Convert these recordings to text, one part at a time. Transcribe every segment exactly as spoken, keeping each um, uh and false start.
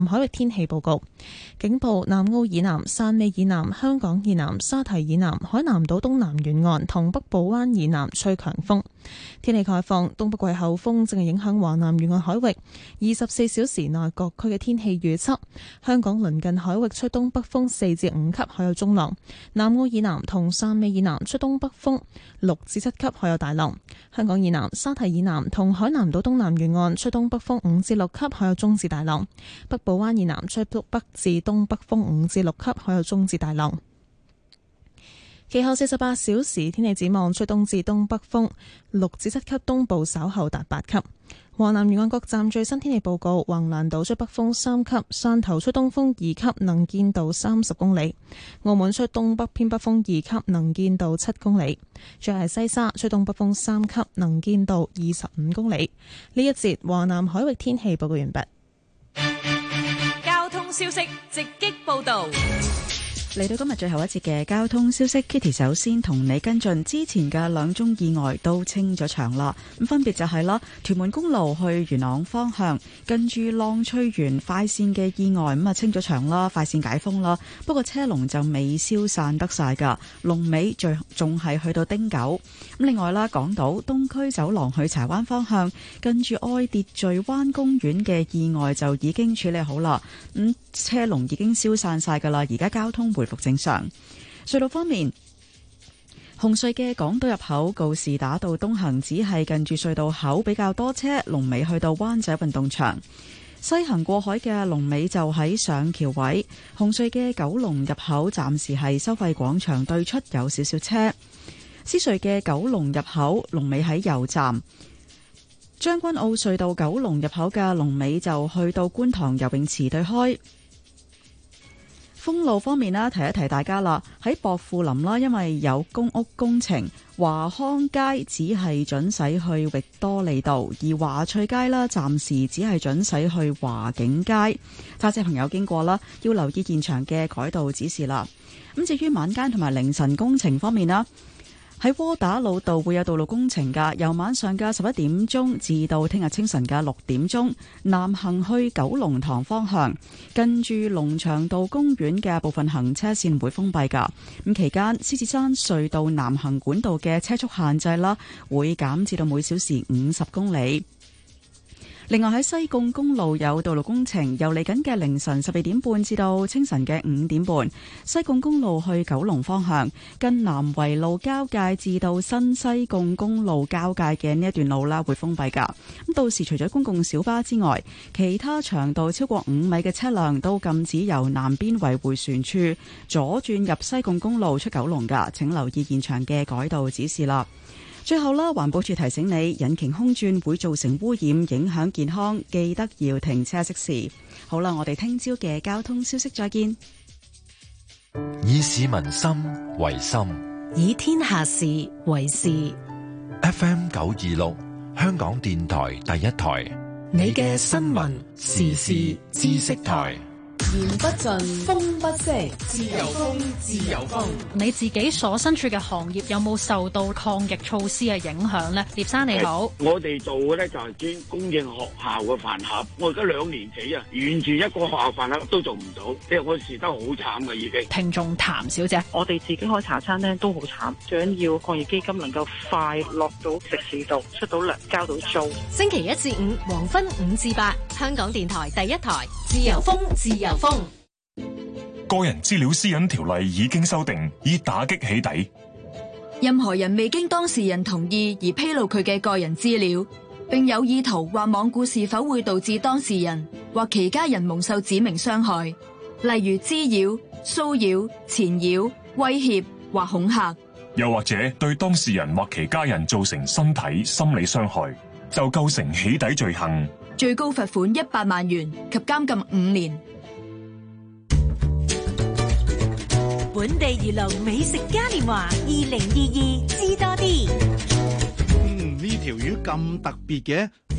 海域天氣報告，警報：南澳以南、汕尾以南、香港以南、沙堤以南、海南島東南沿岸同北部灣以南吹強風。天氣概況：東北季候風正係影響華南沿岸海域，二十四小時內各區嘅天氣預測：香港鄰近海域吹東北風四至五級，海有中浪；南澳以南同汕尾以南吹東北風六至七級，海有大浪；香港以南、沙堤以南同海南島東南沿岸吹東北風五至六級，海有中至大浪；北部灣以南吹北至東北風五至六級，海有中至大浪。其後四十八小時天氣展望，吹東至東北風六至七級，東部稍後達八級。華南沿岸各站最新天氣報告：橫瀾島吹北風三級，汕頭吹東風二級，能見度三十公里；澳門吹東北偏北風二級，能見度七公里。最後係西沙吹東北風三級，能見度二十五公里。呢一節華南海域天氣報告完畢。 交通消息直擊報道。 嚟到今日最後一節嘅交通消息 ，Kitty 首先同你跟進之前嘅兩宗意外都清咗場啦。咁分別就係啦，屯門公路去元朗方向，跟住浪翠園快線嘅意外咁啊清咗場啦，快線解封啦。不過車龍就未消散得晒噶，龍尾最仲係去到汀九。咁另外啦，港島東區走廊去柴灣方向，跟住愛秩序灣公園嘅意外就已經處理好啦。咁車龍已經消散晒噶啦，而家交通回復正常。隧道方面，紅隧嘅港島入口告士打道東行只係近住隧道口比較多車，龍尾去到灣仔運動場；西行過海嘅龍尾就喺上橋位。紅隧嘅九龍入口暫時係收費廣場對出有少少車。獅隧嘅九龍入口龍尾喺油站。將軍澳隧道九龍入口嘅龍尾就去到觀塘游泳池對開。封路方面啦，提一提大家啦，喺薄扶林啦，因為有公屋工程，華康街只係准駛去域多利道，而華翠街啦，暫時只係准駛去華景街。揸車朋友經過啦，要留意現場嘅改道指示啦。咁至於晚間同埋凌晨工程方面啦，喺窩打老道會有道路工程㗎，由晚上嘅十一點鐘至到聽日清晨嘅六點鐘，南行去九龍塘方向，近住龍翔道公園嘅部分行車線會封閉㗎。咁期間，獅子山隧道南行管道嘅車速限制啦，會減至到每小時五十公里。另外喺西貢公路有道路工程，由嚟緊嘅凌晨十二點半至到清晨嘅五點半，西貢公路去九龍方向，近南圍路交界至到新西貢公路交界嘅呢一段路啦，會封閉噶。咁到時除咗公共小巴之外，其他長度超過五米嘅車輛都禁止由南邊圍迴旋處左轉入西貢公路出九龍噶。請留意現場嘅改道指示啦。最後啦，環保署提醒你，引擎空轉會造成污染，影響健康，記得要停車熄匙。好啦，我哋聽朝嘅交通消息再見。 以市民心為心， 以天下事為事。 F M 九二六，香港電台第一台， 你嘅新聞時事知識台。言不盡，風不息，自由風，自由風。 你自己所身處嘅行業有冇受到抗疫措施嘅影響呢？聶生你好， 我哋做嘅咧就係專供應學校嘅飯盒。我而家兩年幾啊，完全一個學校飯盒都做唔到，即係我蝕得好慘嘅已經。 聽眾譚小姐， 我哋自己開茶餐廳都好慘，最緊要抗疫基金能夠快落到食肆度，出到糧，交到租。 星期一至五黃昏五至八，香港電台第一台，自由風，自由風。 個人資料私隱條例已經修訂，以打擊起底。 任何人未經當事人同意而披露佢嘅個人資料，並有意圖或罔顧是否會導致當事人或其家人蒙受指明傷害，例如滋擾、騷擾、纏擾、威脅或恐嚇， 又或者對當事人或其家人造成身體、心理傷害，就構成起底罪行， 最高罰款一百萬元及監禁五年。 本地娛樂美食嘉年華二零二二知多啲。 嗯，呢條魚咁特別嘅，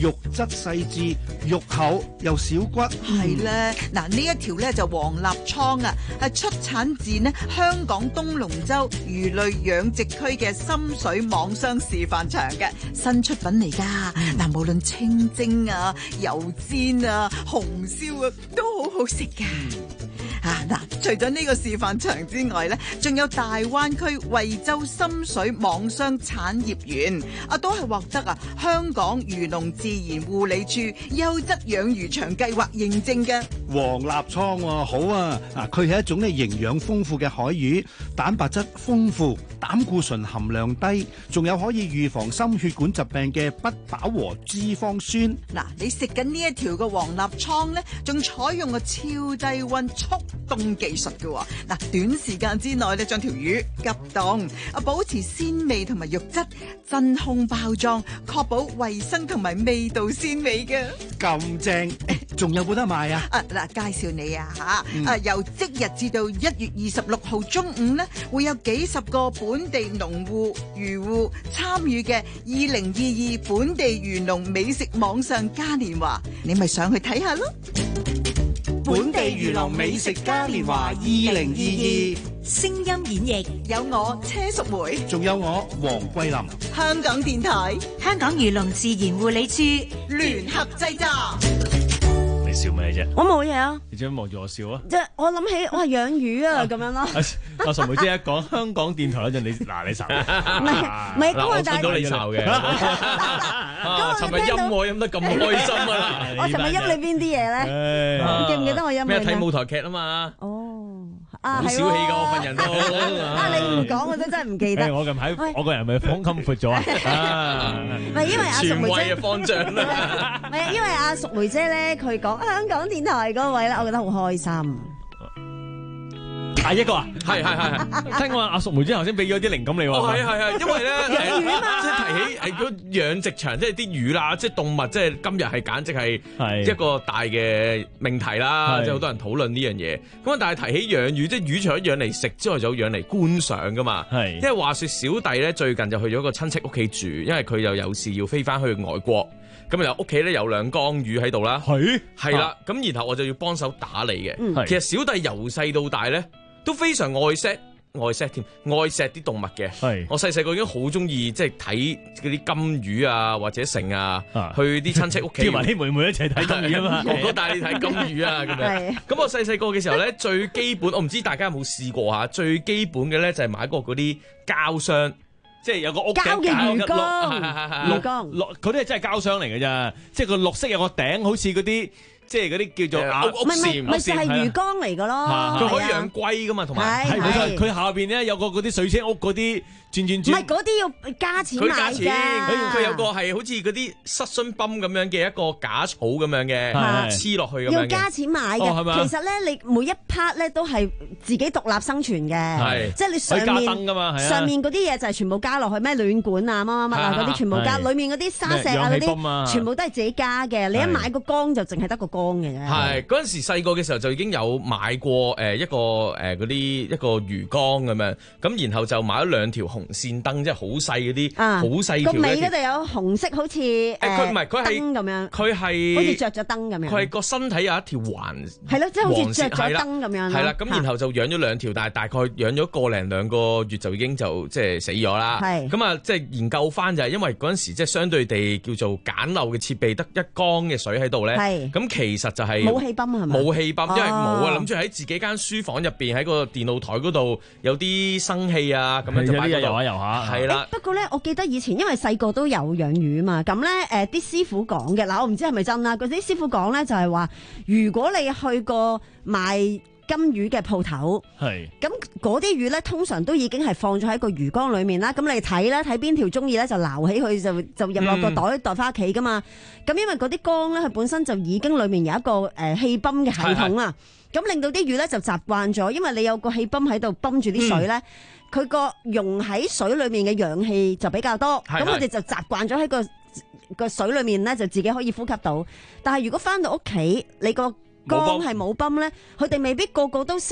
肉質細緻，肉厚又少骨。 係咧，嗱呢一條咧就黃立倉啊，係出產自呢香港東龍洲魚類養殖區嘅深水網箱示範場嘅新出品嚟㗎。嗱、嗯，無論清蒸啊、油煎啊、紅燒啊，都好好食㗎。啊嗱，除咗呢個示範場之外咧，仲有大灣區惠州深水網箱產業園，啊都係獲得啊香港漁農自然護理處優質養魚場計劃認證嘅。 黃立倉喎，好啊！啊，佢係一種咧營養豐富嘅海魚，蛋白質豐富，膽固醇含量低，仲有可以預防心血管疾病嘅不飽和脂肪酸。 嗱，你食緊呢一條嘅黃立倉咧，仲採用個超低溫速凍技術嘅喎。嗱，短時間之內咧將條魚急凍，啊保持鮮味同埋肉質，真空包裝，確保衛生同埋味道鮮美嘅。 咁正，仲有冇得賣啊？ 啊嗱，介紹你啊嚇，嗯、啊由即日至到一月二十六號中午咧，會有幾十個本地農戶漁戶參與嘅二零二二本地漁農美食網上嘉年華，你咪上去睇下咯。 本地漁農美食嘉年華二零二二， 聲音演繹有我車淑梅， 仲有我黃桂林， 香港電台、 香港漁農自然護理處聯合製作。 你笑咩啫？ 我冇嘢啊！ 你做咩望住我笑啊？ 即係我諗起我係養魚啊咁樣咯。 阿淑梅姐一講香港電台嗰陣，你嗱你愁， 唔係唔係咁我見到你愁嘅。啊！尋日音我飲得咁開心啊！ 我尋日陰你邊啲嘢咧？記唔記得我陰你？ 咩睇舞台劇啊嘛？ 哦，啊好小氣㗎我份人都。 啊！你唔講我都真係唔記得。 我近排我個人咪放襟闊咗啊！ 唔係因為阿淑梅姐方丈啦。 唔係因為阿淑梅姐咧，佢講香港電台嗰位咧，我覺得好開心。 係一個啊，係係係係，聽講阿淑梅姐頭先俾咗啲靈感你喎。係係係，因為咧即係提起係嗰養殖場，即係啲魚啦，即係動物，即係今日係簡直係一個大嘅命題啦，即係好多人討論呢樣嘢。咁啊，但係提起養魚，即係魚除咗養嚟食之外，就養嚟觀賞噶嘛。係，因為話說小弟咧最近就去咗個親戚屋企住，因為佢又有事要飛翻去外國。咁啊，屋企咧有兩缸魚喺度啦。係係啦，咁然後我就要幫手打理嘅。嗯、其實小弟由細到大咧，都非常愛錫愛錫添，愛錫啲動物嘅。係我細細個已經好中意，即係睇嗰啲金魚啊，或者成啊，去啲親戚屋企，叫埋啲妹妹一齊睇金魚啊嘛。哥哥帶你睇金魚啊，咁樣。咁我細細個嘅時候咧，最基本我唔知大家有冇試過嚇，最基本嘅咧就係買過嗰啲膠箱。即係有個屋膠嘅魚缸， 魚缸，綠嗰啲係真係膠箱嚟嘅咋，即係個綠色有個頂，好似嗰啲即係嗰啲叫做屋屋簷， 咪就係魚缸嚟嘅咯。 佢可以養龜噶嘛，同埋係冇錯，佢下邊咧有個嗰啲水車屋嗰啲。轉轉轉，唔係嗰啲要加錢買㗎。佢加錢， 佢佢有個係好似嗰啲塞筍泵咁樣嘅一個假草咁樣嘅，黐落去咁樣嘅。 要加錢買嘅，哦、其實咧你每一 part 咧都係自己獨立生存嘅，即係你上面加燈㗎嘛，上面嗰啲嘢就係全部加落去，咩暖管啊乜乜乜啊嗰啲全部加，裡面嗰啲沙石啊嗰啲全部都係自己加嘅。你一買個缸就淨係得個缸嘅啫。係嗰陣時細個嘅時候就已經有買過誒一個誒嗰啲一個魚缸咁樣，咁然後就買咗兩條紅紅線燈即係好細嗰啲，好細條嘅。個尾嗰度有紅色，好似誒佢唔係佢係燈咁樣，佢係好似着咗燈咁樣。佢係個身體有一條環，係咯，即係好似着咗燈咁樣。係啦，咁然後就養咗兩條，但係大概養咗個零兩個月就已經就即係死咗啦。係咁啊，即係研究翻就係因為嗰陣時即係相對地叫做簡陋嘅設備，得一缸嘅水喺度咧。係咁其實就係冇氣泵係咪？冇氣泵，因為冇啊，諗住喺自己間書房入邊喺個電腦台嗰度有啲生氣啊，咁樣就擺喺度。遊下係啦，不過咧，我記得以前因為細個都有養魚嘛，咁咧誒啲師傅講嘅，嗱我唔知係咪真啦，嗰啲師傅講咧就係話，如果你去過賣金魚嘅鋪頭，係咁嗰啲魚咧，通常都已經係放咗喺個魚缸裏面啦，咁你睇咧睇邊條中意咧就撈起佢就就入落個袋袋翻屋企噶嘛，咁、嗯、因為嗰啲缸咧佢本身就已經裏面有一個誒氣泵嘅系統啊，咁令到啲魚咧就習慣咗，因為你有個氣泵喺度泵住啲水咧。嗯佢個溶喺水裏面嘅氧氣就比較多，咁佢哋就習慣咗喺個個水裏面咧，就自己可以呼吸到。但係如果翻到屋企，你個缸係冇泵咧，佢哋未必個個都識得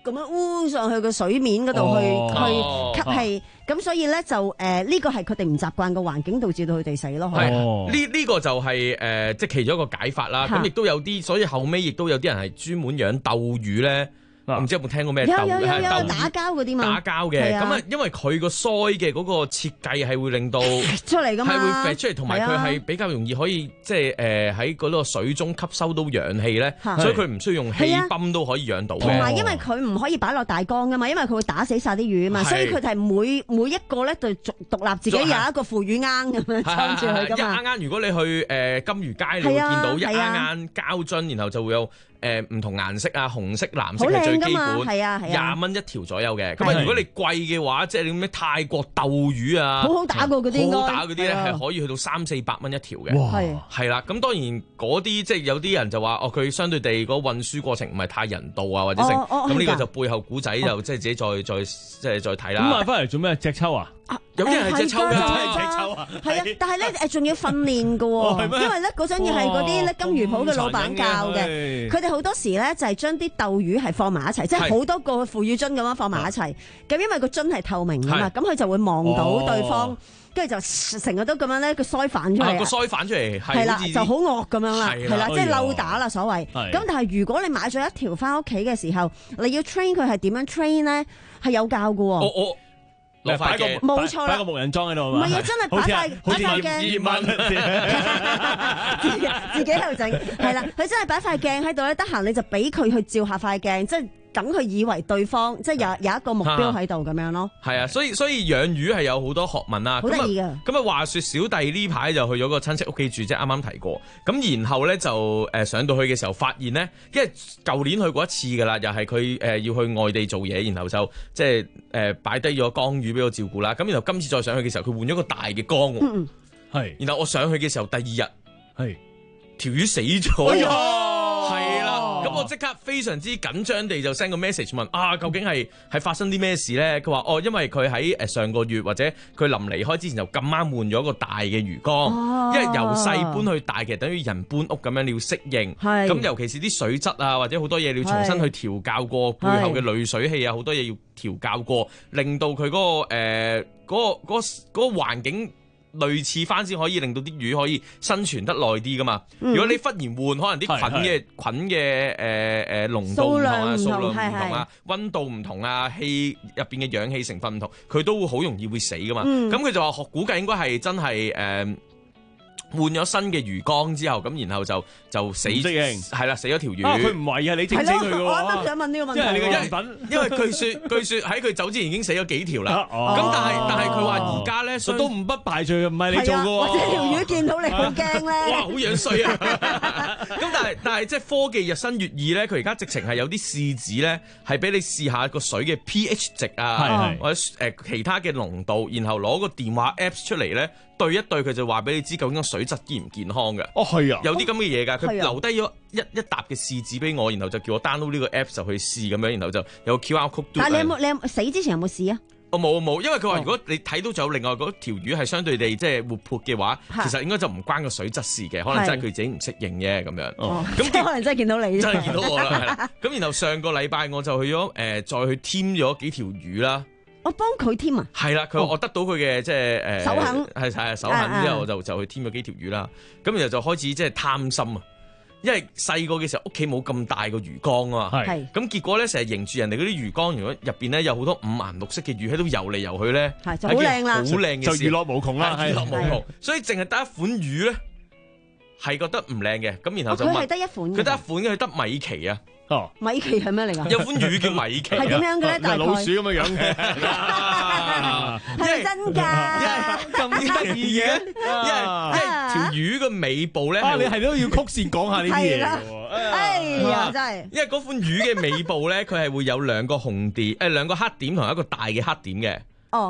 咁樣污上去個水面嗰度去、 哦、 去吸氣，咁、哦、所以咧就誒呢、呃這個係佢哋唔習慣嘅環境導致到佢哋死咯。 係呢呢個就係、是、誒、呃、即係其中一個解法啦。咁亦都有啲，所以後尾亦都有啲人係專門養鬥魚咧。我唔知有冇聽過咩鬥？ 有有有有鬥打交嗰啲嘛？ 打交嘅咁啊，因為佢個腮嘅嗰個設計係會令到出嚟噶嘛， 係會飛出嚟，同埋佢係比較容易可以即係誒喺嗰個水中吸收到氧氣咧，所以佢唔需要用氣泵都可以養到嘅。 同埋因為佢唔可以擺落大缸噶嘛，因為佢會打死晒啲魚啊嘛，所以佢係每每一個咧就獨立自己有一個腐乳罌咁樣裝住佢噶嘛。 一罌罌，如果你去誒金魚街，你會見到一罌罌膠樽，然後就會有。誒唔同顏色啊，紅色、藍色係最基本， 係啊係啊， 廿蚊一條左右嘅。咁啊，如果你貴嘅話，即係你咩泰國鬥魚啊， 好好打過嗰啲， 好好打嗰啲咧係可以去到三四百蚊一條嘅。 係係啦，咁當然嗰啲即係有啲人就話哦，佢相對地嗰運輸過程唔係太人道啊，或者成咁呢個就背後古仔就即係自己再再即係再睇啦。 咁買翻嚟做咩？隻抽啊？ 有啲人係隻抽嘅， 真係隻抽啊！ 係啊，但係咧誒，仲要訓練嘅喎，因為咧嗰陣要係嗰啲咧金魚鋪嘅老闆教嘅，佢哋好多時咧就係將啲鬥魚係放埋一齊，即係好多個腐乳樽咁樣放埋一齊。咁因為個樽係透明㗎嘛，咁佢就會望到對方，跟住就成日都咁樣咧個腮反出嚟， 個腮反出嚟係啦，就好惡咁樣啦，係啦，即係溜打啦所謂。咁但係如果你買咗一條翻屋企嘅時候，你要 train 佢係點樣 train 咧？係有教㗎喎。 我我攞塊鏡， 冇錯啦， 擺個木人樁喺度， 唔係啊，真係擺塊擺塊鏡，自己自己喺度整，係啦，佢真係擺塊鏡喺度咧，得閒你就俾佢去照下塊鏡，即係等佢以為對方即係有有一個目標喺度咁樣咯。 係啊，所以所以養魚係有好多學問啦， 好得意㗎。 咁啊話說小弟呢排就去咗個親戚屋企住，即係啱啱提過。咁然後咧就誒上到去嘅時候，發現咧，因為舊年去過一次㗎啦，又係佢誒要去外地做嘢，然後就即係誒擺低咗缸魚俾我照顧啦。咁然後今次再上去嘅時候，佢換咗個大嘅缸喎。 嗯係。 然後我上去嘅時候，第二日係條魚死咗。 哎呀係啦。咁我即刻非常之緊張地就 send 個 message 問啊，究竟係係發生啲咩事咧？佢話哦，因為佢喺誒上個月或者佢臨離開之前就咁啱換咗個大嘅魚缸，哦、因為由細搬去大，其實等於人搬屋咁樣，你要適應。咁尤其是啲水質啊，或者好多嘢你要重新去調教過，背後嘅濾水器啊，好多嘢要調教過，令到佢嗰、嗰個誒嗰、嗰個嗰、嗰個嗰個環境。類似翻先可以令到啲魚可以生存得耐啲噶嘛？嗯、如果你忽然換，可能啲菌嘅菌嘅誒誒濃度唔同啊，數量唔同啊，溫度唔同啊，氣入邊嘅氧氣成分唔同，佢都會好容易會死噶嘛。咁佢、嗯、就話估計應該係真係誒。呃換咗新嘅魚缸之後，咁然後就就死，係啦，死咗條魚。啊， 佢唔係啊，你整死佢嘅。 我啱啱想問呢個問題。 即係你嘅人品， 因為據說據說喺佢走之前已經死咗幾條啦。咁但係但係佢話而家咧， 都唔不排除唔係你做嘅。 或者條魚見到你好驚咧。 哇，好樣衰啊！咁但係但係即係科技日新月異咧，佢而家直情係有啲試紙咧，係俾你試下個水嘅 pH 值啊，或者誒其他嘅濃度，然後攞個電話 apps 出嚟咧。對一對佢就話俾你知究竟個水質健唔健康嘅。 哦，係啊， 有啲咁嘅嘢㗎，佢留低咗一一沓嘅試紙俾我，然後就叫我 download 呢個 app 就去試咁樣，然後就有 Q R code。 但係你有冇你有死之前有冇試啊？ 我冇冇，因為佢話如果你睇到仲有另外嗰條魚係相對地即係活潑嘅話，其實應該就唔關個水質事嘅，可能真係佢自己唔適應啫咁樣。 哦，咁可能真係見到你， 真係見到我啦，係啦。咁然後上個禮拜我就去咗誒、呃，再去添咗幾條魚啦。 我幫佢添啊！ 係啦，佢話我得到佢嘅即係誒手肯， 係係手肯之後，我就就去添咗幾條魚啦。咁然後就開始即係貪心啊，因為細個嘅時候屋企冇咁大個魚缸啊嘛。係咁結果咧，成日迎住人哋嗰啲魚缸，如果入邊咧有好多五顏六色嘅魚喺度游嚟游去咧， 係就好靚啦， 好靚嘅就娛樂無窮啦， 娛樂無窮。所以淨係得一款魚咧，係覺得唔靚嘅。咁然後就佢係得一款， 佢得一款嘅，佢得米奇啊。 哦， 米奇係咩嚟㗎？ 有款魚叫米奇， 係點樣嘅咧？大概老鼠咁嘅樣嘅， 係咪真㗎？ 咁得意嘅，因為因為條魚嘅尾部咧， 你係都要曲線講下呢啲嘢喎。 哎呀，真係！ 因為嗰款魚嘅尾部咧，佢係會有兩個紅點，誒兩個黑點同一個大嘅黑點嘅。 哦。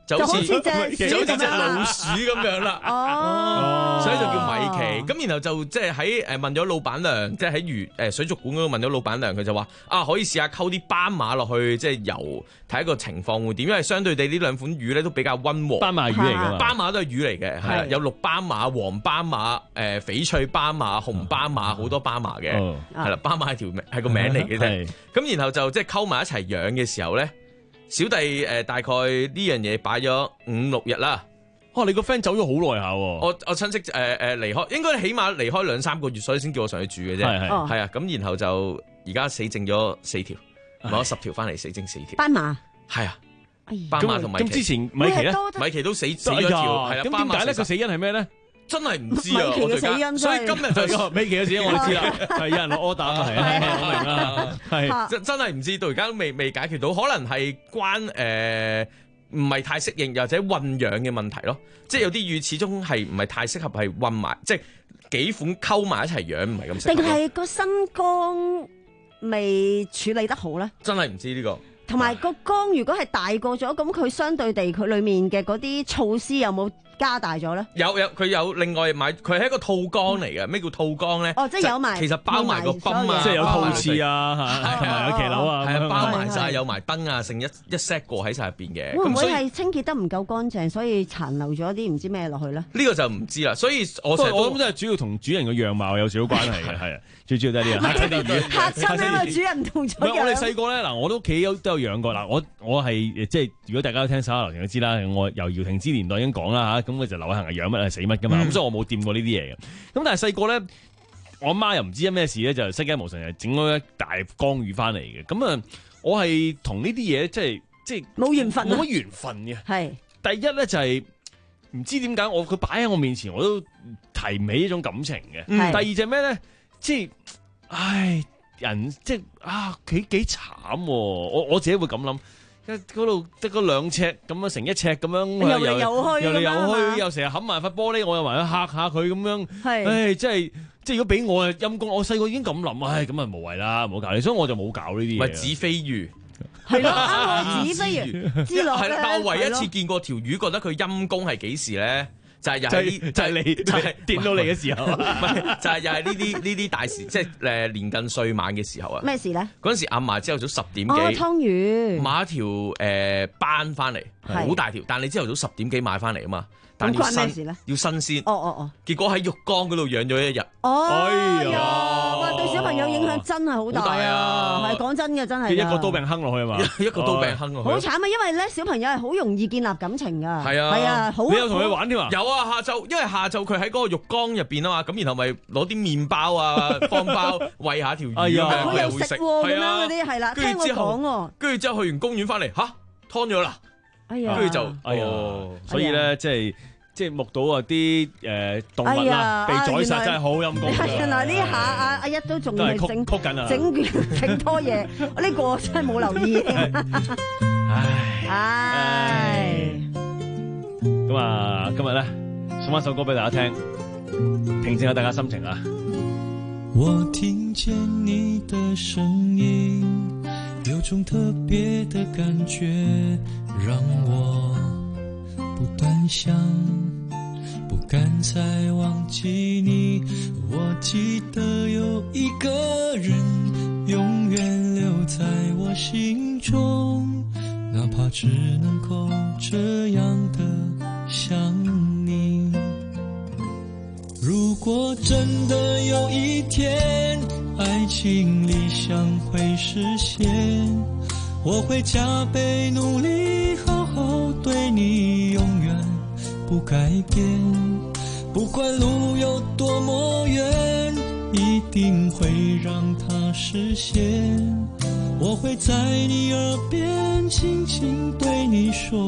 就好似就好似隻就好似隻老鼠咁樣啦。 哦， 所以就叫米奇。咁然後就即係喺誒問咗老闆娘，即係喺魚誒水族館嗰度問咗老闆娘，佢就話啊可以試下溝啲斑馬落去，即係游睇一個情況會點，因為相對地呢兩款魚咧都比較溫和。 斑馬魚嚟㗎嘛， 斑馬都係魚嚟嘅，係有綠斑馬、黃斑馬、誒翡翠斑馬、紅斑馬，好多斑馬嘅，係啦，斑馬係條名係個名嚟嘅啫。咁然後就即係溝埋一齊養嘅時候咧，小弟誒大概呢樣嘢擺咗五六日啦。 哦，你個 friend 走咗好耐下喎。 我我親戚誒誒離開，應該起碼離開兩三個月，所以先叫我上去住嘅啫。係係係啊，咁然後就而家死剩咗四條，買咗十條翻嚟，死剩四條。 斑馬係啊，斑馬同米奇。 咁之前米奇咧， 米奇都死死咗條，係啦。 咁點解咧？佢死因係咩咧？ 真係唔知啊！ 米奇嘅死因， 所以今日就米奇嘅死因我哋知啦，係有人落 order 啊，係啊，我明啦，係真真係唔知，到而家都未未解決到，可能係關誒唔係太適應，又或者混養嘅問題咯。即係有啲魚始終係唔係太適合係混埋，即係幾款溝埋一齊養，唔係咁適合。 定係個身光未處理得好咧？ 真係唔知呢個。 同埋個缸如果係大個咗，咁佢相對地佢裡面嘅嗰啲措施有冇加大咗咧？ 有有，佢有另外買，佢係一個套缸嚟嘅。咩叫套缸咧？ 哦，即係有埋， 其實包埋個泵啊， 即係有套翅啊，嚇，同埋有騎樓啊， 係啊，包埋晒，有埋燈啊，成一一 set 過喺晒入邊嘅。 會唔會係清潔得唔夠乾淨，所以殘留咗啲唔知咩落去咧？ 呢個就唔知啦。所以我成日我諗都係主要同主人嘅樣貌有少少關係嘅，係啊，最主要都係呢樣。嚇親啲魚， 嚇親因為主人唔同咗樣。 我哋細個咧嗱，我都屋企有都有養過嗱，我我係即係如果大家都聽手下留情都知啦，我由姚婷之年代已經講啦嚇，咁佢就流行係養乜係死乜噶嘛，咁、嗯、所以我冇掂過呢啲嘢嘅。咁但係細個咧，我阿媽又唔知因咩事咧，就失驚無神，又整咗一大缸魚翻嚟嘅。咁啊，我係同呢啲嘢即係即係冇緣分， 冇乜緣分嘅。 係第一咧就係、是、唔知點解我佢擺喺我面前，我都提唔起呢種感情嘅。第二就咩咧，即係唉人即係啊幾幾慘、啊，我我自己會咁諗。嗰度得嗰兩尺咁樣成一尺咁樣， 游嚟游去， 游嚟游去，又成日冚埋塊玻璃，我又埋去嚇下佢咁樣。係，唉，即係即係如果俾我啊陰公，我細個已經咁諗，唉，咁啊無謂啦，唔好搞你，所以我就冇搞呢啲嘢。 咪紙飛魚， 係咯，啱紙飛魚之類咧。 但我唯一一次見過條魚，覺得佢陰公係幾時咧？就係又係就係你就係掂到你嘅時候， 唔係就係又係呢啲呢啲大時，即係誒年近歲晚嘅時候啊！ 咩事咧？ 嗰陣時阿嫲朝頭早十點幾， 哦，湯魚買一條誒斑翻嚟，好大條，但你朝頭早十點幾買翻嚟啊嘛，但要新要新鮮。 哦哦哦！ 結果喺浴缸嗰度養咗一日。 哦，哎呀！哇，對小朋友影響真係好大啊！係講真嘅，真係。 一個刀柄坑落去啊嘛， 一個刀柄坑落去。 好慘啊！因為咧小朋友係好容易建立感情㗎。 係啊， 係啊，好。 你有同佢玩添啊？ 有啊，下晝因為下晝佢喺嗰個浴缸入邊啊嘛，咁然後咪攞啲麵包啊、方包餵下條魚咁樣，佢又會食。 係啊，嗰啲係啦。聽我講喎。 跟住之後去完公園翻嚟，吓劏咗啦。 哎呀！ 跟住就哎呀，所以咧即係。即係目睹啊啲誒動物啦，被宰殺真係好陰功。 原來呢下阿阿一都仲係整曲緊啊， 整整拖嘢，我呢個真係冇留意。唉唉， 咁啊，今日咧送翻首歌俾大家聽，平靜下大家心情啊。 我聽見你的聲音，有種特別的感覺，讓我不斷想，不敢再忘記你。我記得有一個人永遠留在我心中，哪怕只能夠這樣的想你。如果真的有一天愛情理想會實現，我會加倍努力好好對你，永遠不改變。不管路有多麼遠，一定會讓它實現。我會在你耳邊輕輕對你說，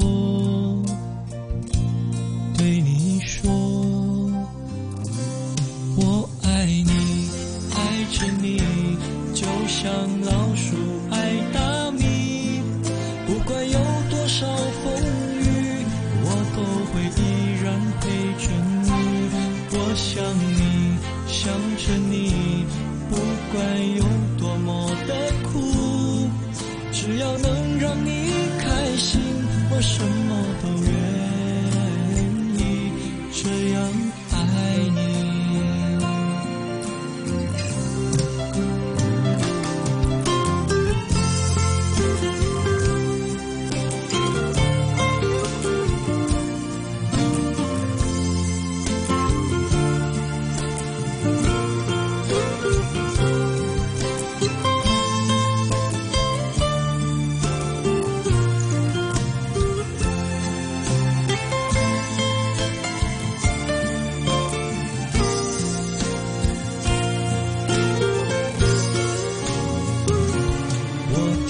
對你說，我愛你，愛着你，就像老鼠愛大米。不管有多少風雨，我都會依然陪着你。我想你，想着你，不管有多麼的苦，只要能讓你開心，我什麼都願意。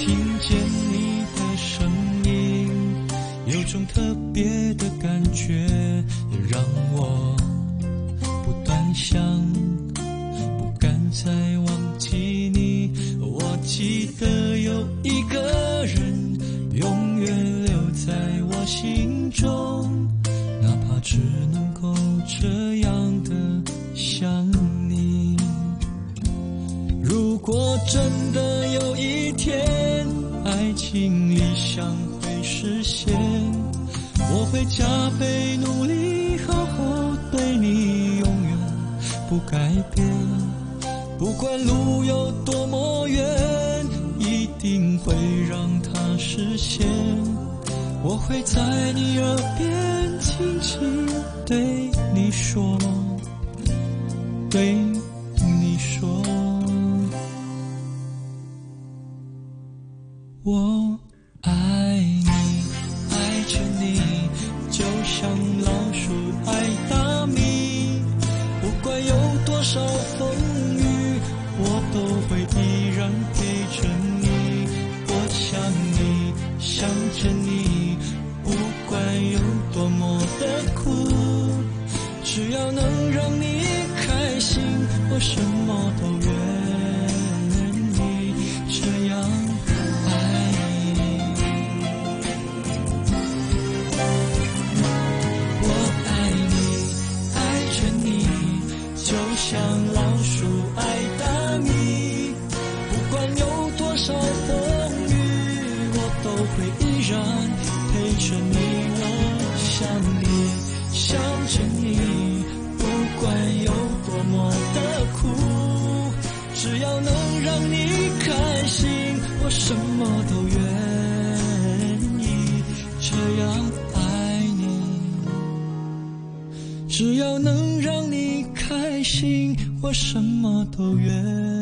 聽見你的聲音，有種特別的感覺，也讓我不斷想，不敢再忘記你。我記得有一個人永遠留在我心中，哪怕只能夠這樣的想你。如果真的有一天愛情理想會實現，我會加倍努力好好對你，永遠不改變。不管路有多麼遠，一定會讓它實現。我會在你耳邊輕輕對你說，對你說，我愛你，愛着你，就像老鼠愛大米。不管有多少風雨，我都會依然陪着你。我想你，想着你，不管有多麼的苦，只要能讓你開心，我什麼都願意這樣愛你。我愛你，愛着你，就像老鼠愛大米。不管有多少風雨，我都會依然陪着你。我想你，想着你，不管有多麼的苦，只要能讓你開心，我什麼都願意這樣愛你。只要能讓你開心，我什麼都願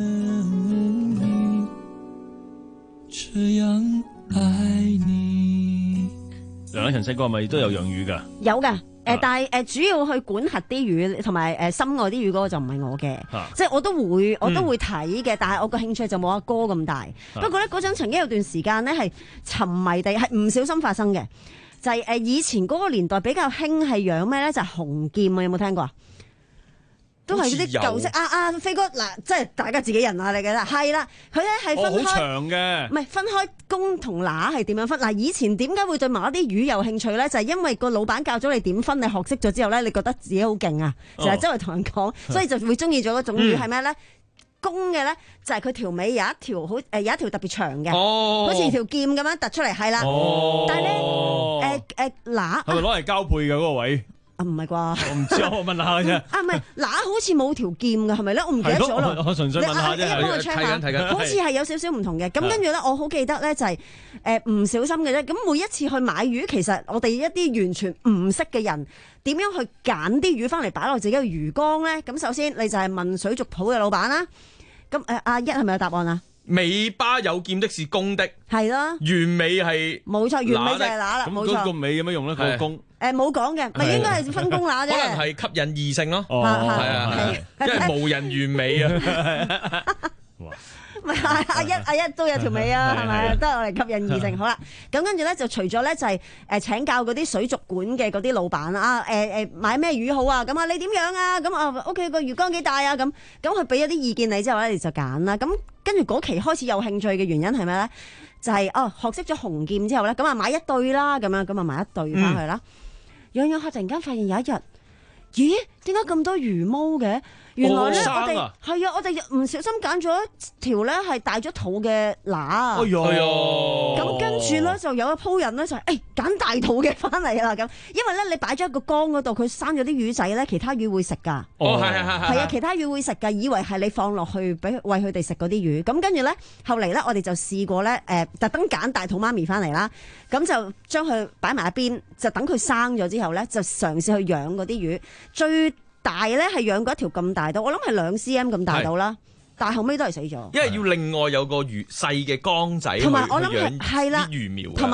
意這樣愛你。 梁禮勤細個係咪都有養魚㗎？ 有㗎。誒、呃，但係誒、呃，主要去管轄啲魚，同埋誒深愛啲魚嗰個就唔係我嘅， 啊、 即係我都會，我都會睇嘅、嗯，但係我個興趣就冇阿哥咁大。啊、不過咧，嗰陣曾經有段時間咧係沉迷地，係唔小心發生嘅，就係、是、誒以前嗰個年代比較興係養咩咧？就係、是、紅劍啊，有冇聽過啊？都係嗰啲舊式啊啊，飛哥嗱，即係大家自己人啊嚟嘅啦，係啦，佢咧係分開， 好長嘅， 唔係分開公同乸係點樣分？嗱，以前點解會對某一啲魚有興趣咧？就係、是、因為個老闆教咗你點分，你學識咗之後咧，你覺得自己好勁啊，成日周圍同人講，所以就會中意咗嗰種魚係咩咧？公嘅咧就係佢條尾有一條好誒有一條特別長嘅，哦、好似條劍咁樣突出嚟，係啦，哦、但係咧誒誒乸係咪攞嚟交配嘅嗰個位？唔係啩？我唔知，我問下啫。啊，唔係，乸好似冇條劍㗎，係咪咧？我唔記得咗啦。我純粹問下啫。你幫我 check 下，睇緊好似係有少少唔同嘅。咁跟住咧，我好記得咧就係誒唔小心嘅啫。咁每一次去買魚，其實我哋一啲完全唔識嘅人，點樣去揀啲魚翻嚟擺落自己嘅魚缸咧？咁首先你就係問水族鋪嘅老闆啦。咁誒，阿一係咪有答案啊？ 尾巴有劍的是公的， 係啦。 原尾係冇錯，原尾就係乸啦，冇錯。 咁個尾有乜用咧？個公誒冇講嘅，咪應該係分公乸啫。 可能係吸引異性咯， 係啊，因為無人原尾啊。 咪阿一阿一都有條尾啊，係咪？都係我嚟吸引異性。好啦，咁跟住咧就除咗咧就係誒請教嗰啲水族館嘅嗰啲老闆啊，誒誒買咩魚好啊？咁啊你點樣啊？咁啊屋企個魚缸幾大啊？咁咁佢俾咗啲意見你之後咧，你就揀啦。咁跟住嗰期開始有興趣嘅原因係咩咧？就係、是、哦學識咗紅劍之後咧，咁啊買一對啦，咁樣咁啊買一對翻去啦。養養下突然間發現有一日，咦？點解咁多魚毛嘅？原來咧，我哋係啊，我哋唔小心揀咗一條咧係大咗肚嘅乸啊！哎喲，咁跟住咧就有一鋪人咧就係誒揀大肚嘅翻嚟啦咁，因為咧你擺咗一個缸嗰度，佢生咗啲魚仔咧，其他魚會食噶。哦，係係係係啊，其他魚會食噶，以為係你放落去俾餵佢哋食嗰啲魚。咁跟住咧，後嚟咧我哋就試過咧誒，特登揀大肚媽咪翻嚟啦，咁就將佢擺埋一邊，就等佢生咗之後咧，就嘗試去養嗰啲魚。最大咧係養過一條咁大到，我諗係兩 cm 咁大到啦，但係後尾都係死咗。 因為要另外有個魚細嘅缸仔， 同埋我諗係係啦， 魚苗， 同埋特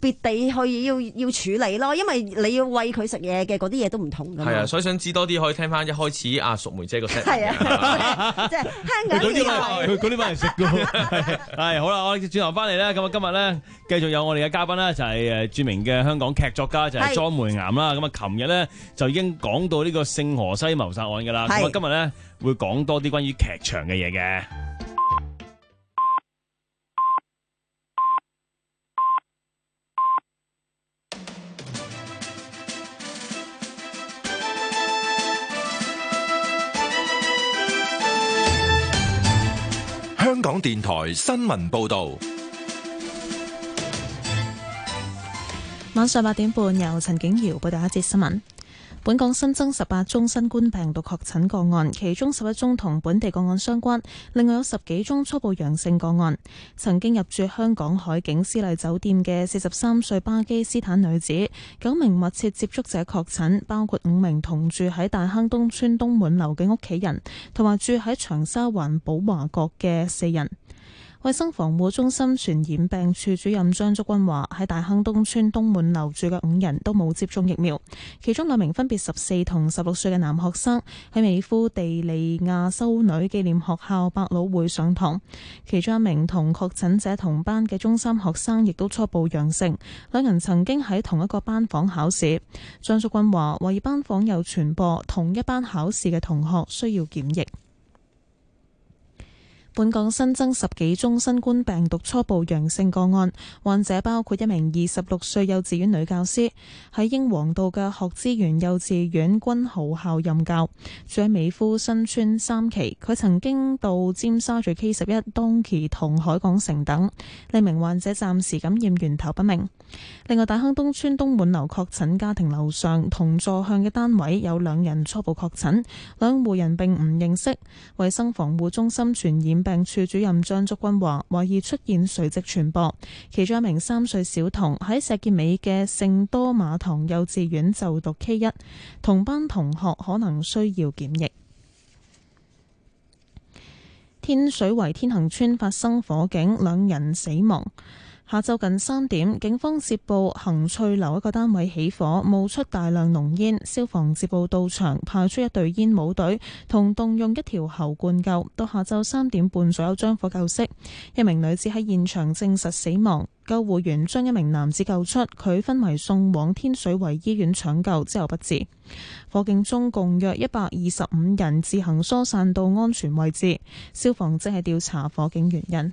別地去要要處理咯，因為你要餵佢食嘢嘅嗰啲嘢都唔同㗎嘛。 係啊，所以想知多啲可以聽翻一開始阿淑梅姐個 set。 係啊，即係香港電台佢嗰啲翻嚟食㗎。係好啦，我哋轉頭翻嚟咧，咁啊今日咧繼續有我哋嘅嘉賓啦，就係誒著名嘅香港劇作家就係莊梅岩啦。咁啊，琴日咧就已經講到呢個聖荷西謀殺案㗎啦。咁啊，今日咧會講多啲關於劇場嘅嘢嘅。 香港電台新聞報道， 晚上八點半由陳景瑤報道一節新聞。本港新增十八宗新冠病毒確診個案，其中十一宗同本地個案相關，另外有十幾宗初步陽性個案。曾經入住香港海景絲麗酒店嘅四十三歲巴基斯坦女子，九名密切接觸者確診，包括五名同住喺大坑東村東滿樓嘅屋企人，同埋住喺長沙灣寶華閣嘅四人。衛生防護中心傳染病處主任張竹君話：喺大坑東村東滿樓住嘅五人都冇接種疫苗，其中兩名分別十四同十六歲嘅男學生喺美孚地利亞修女紀念學校百老匯上堂，其中一名同確診者同班嘅中三學生亦都初步陽性，兩人曾經喺同一個班房考試。張竹君話：懷疑班房有傳播，同一班考試嘅同學需要檢疫。本港新增十幾宗新冠病毒初步陽性個案，患者包括一名二十六歲幼稚園女教師，喺英皇道嘅學之園幼稚園君豪校任教，住喺美孚新村三期。佢曾經到尖沙咀 K 十一、當期同海港城等。呢名患者暫時感染源頭不明。另外，大坑東村東滿樓確診家庭樓上同座向嘅單位有兩人初步確診，兩戶人並唔認識。衛生防護中心傳染病處主任張竹君話：懷疑出現垂直傳播，其中一名三歲小童喺石硤尾嘅聖多馬堂幼稚園就讀 K 一，同班同學可能需要檢疫。天水圍天恒村發生火警，兩人死亡。下晝近三點，警方接報恒翠樓一個單位起火，冒出大量濃煙，消防接報到場，派出一隊煙霧隊同動用一條喉灌救，到下晝三點半左右將火救熄。一名女子喺現場證實死亡，救護員將一名男子救出，佢昏迷送往天水圍醫院搶救之後不治。火警中共約一百二十五人自行疏散到安全位置，消防正係調查火警原因。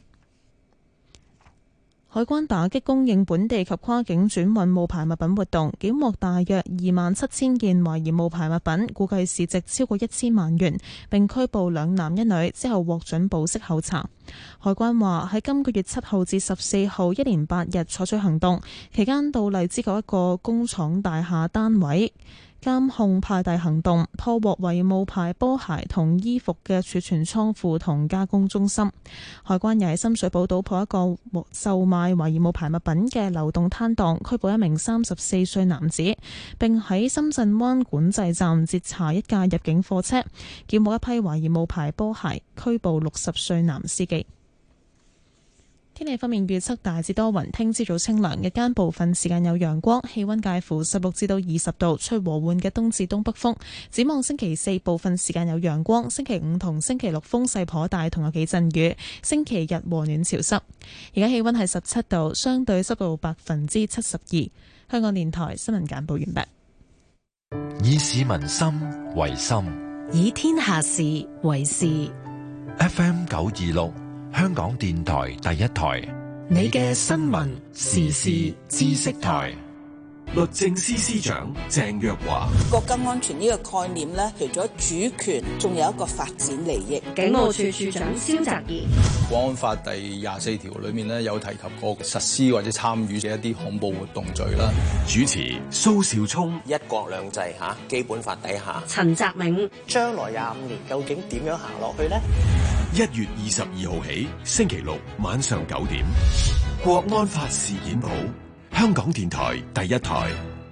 海關打擊供應本地及跨境轉運冒牌物品活動，檢獲大約二萬七千件懷疑冒牌物品，估計市值超過一千萬元，並拘捕兩男一女，之後獲准保釋候查。海關話喺今個月七號至十四號一連八日採取行動，期間到荔枝角一個工廠大廈單位監控派遞行動，破獲為冒牌波鞋同衣服嘅儲存倉庫同加工中心。海關又喺深水埗搗破一個售賣懷疑冒牌物品嘅流動攤檔，拘捕一名三十四歲男子，並喺深圳灣管制站截查一架入境貨車，檢獲一批懷疑冒牌波鞋，拘捕六十歲男司機。天氣方面預測大致多雲，聽朝早清涼，日間部分時間有陽光，氣溫介乎十六至到二十度，吹和緩嘅東至東北風。展望星期四部分時間有陽光，星期五同星期六風勢頗大，同有幾陣雨。星期日和暖潮濕。而家氣溫係十七度，相對濕度百分之七十二。香港電台新聞簡報完畢。 以市民心為心， 以天下事為事。 F M 九二六。香港電台第一台， 你嘅新聞時事知識台。 律政司司長鄭若驊， 國家安全呢個概念咧，除咗主權，仲有一個發展利益。 警務處處長蕭澤頤， 國安法第廿四條裏面咧有提及過實施或者參與嘅一啲恐怖活動罪啦。 主持蘇兆聰， 一國兩制吓，基本法底下。 陳澤銘， 將來廿五年究竟點樣行落去呢？ 一月二十二號起，星期六晚上九點，國安法事件簿。香港電台第一台。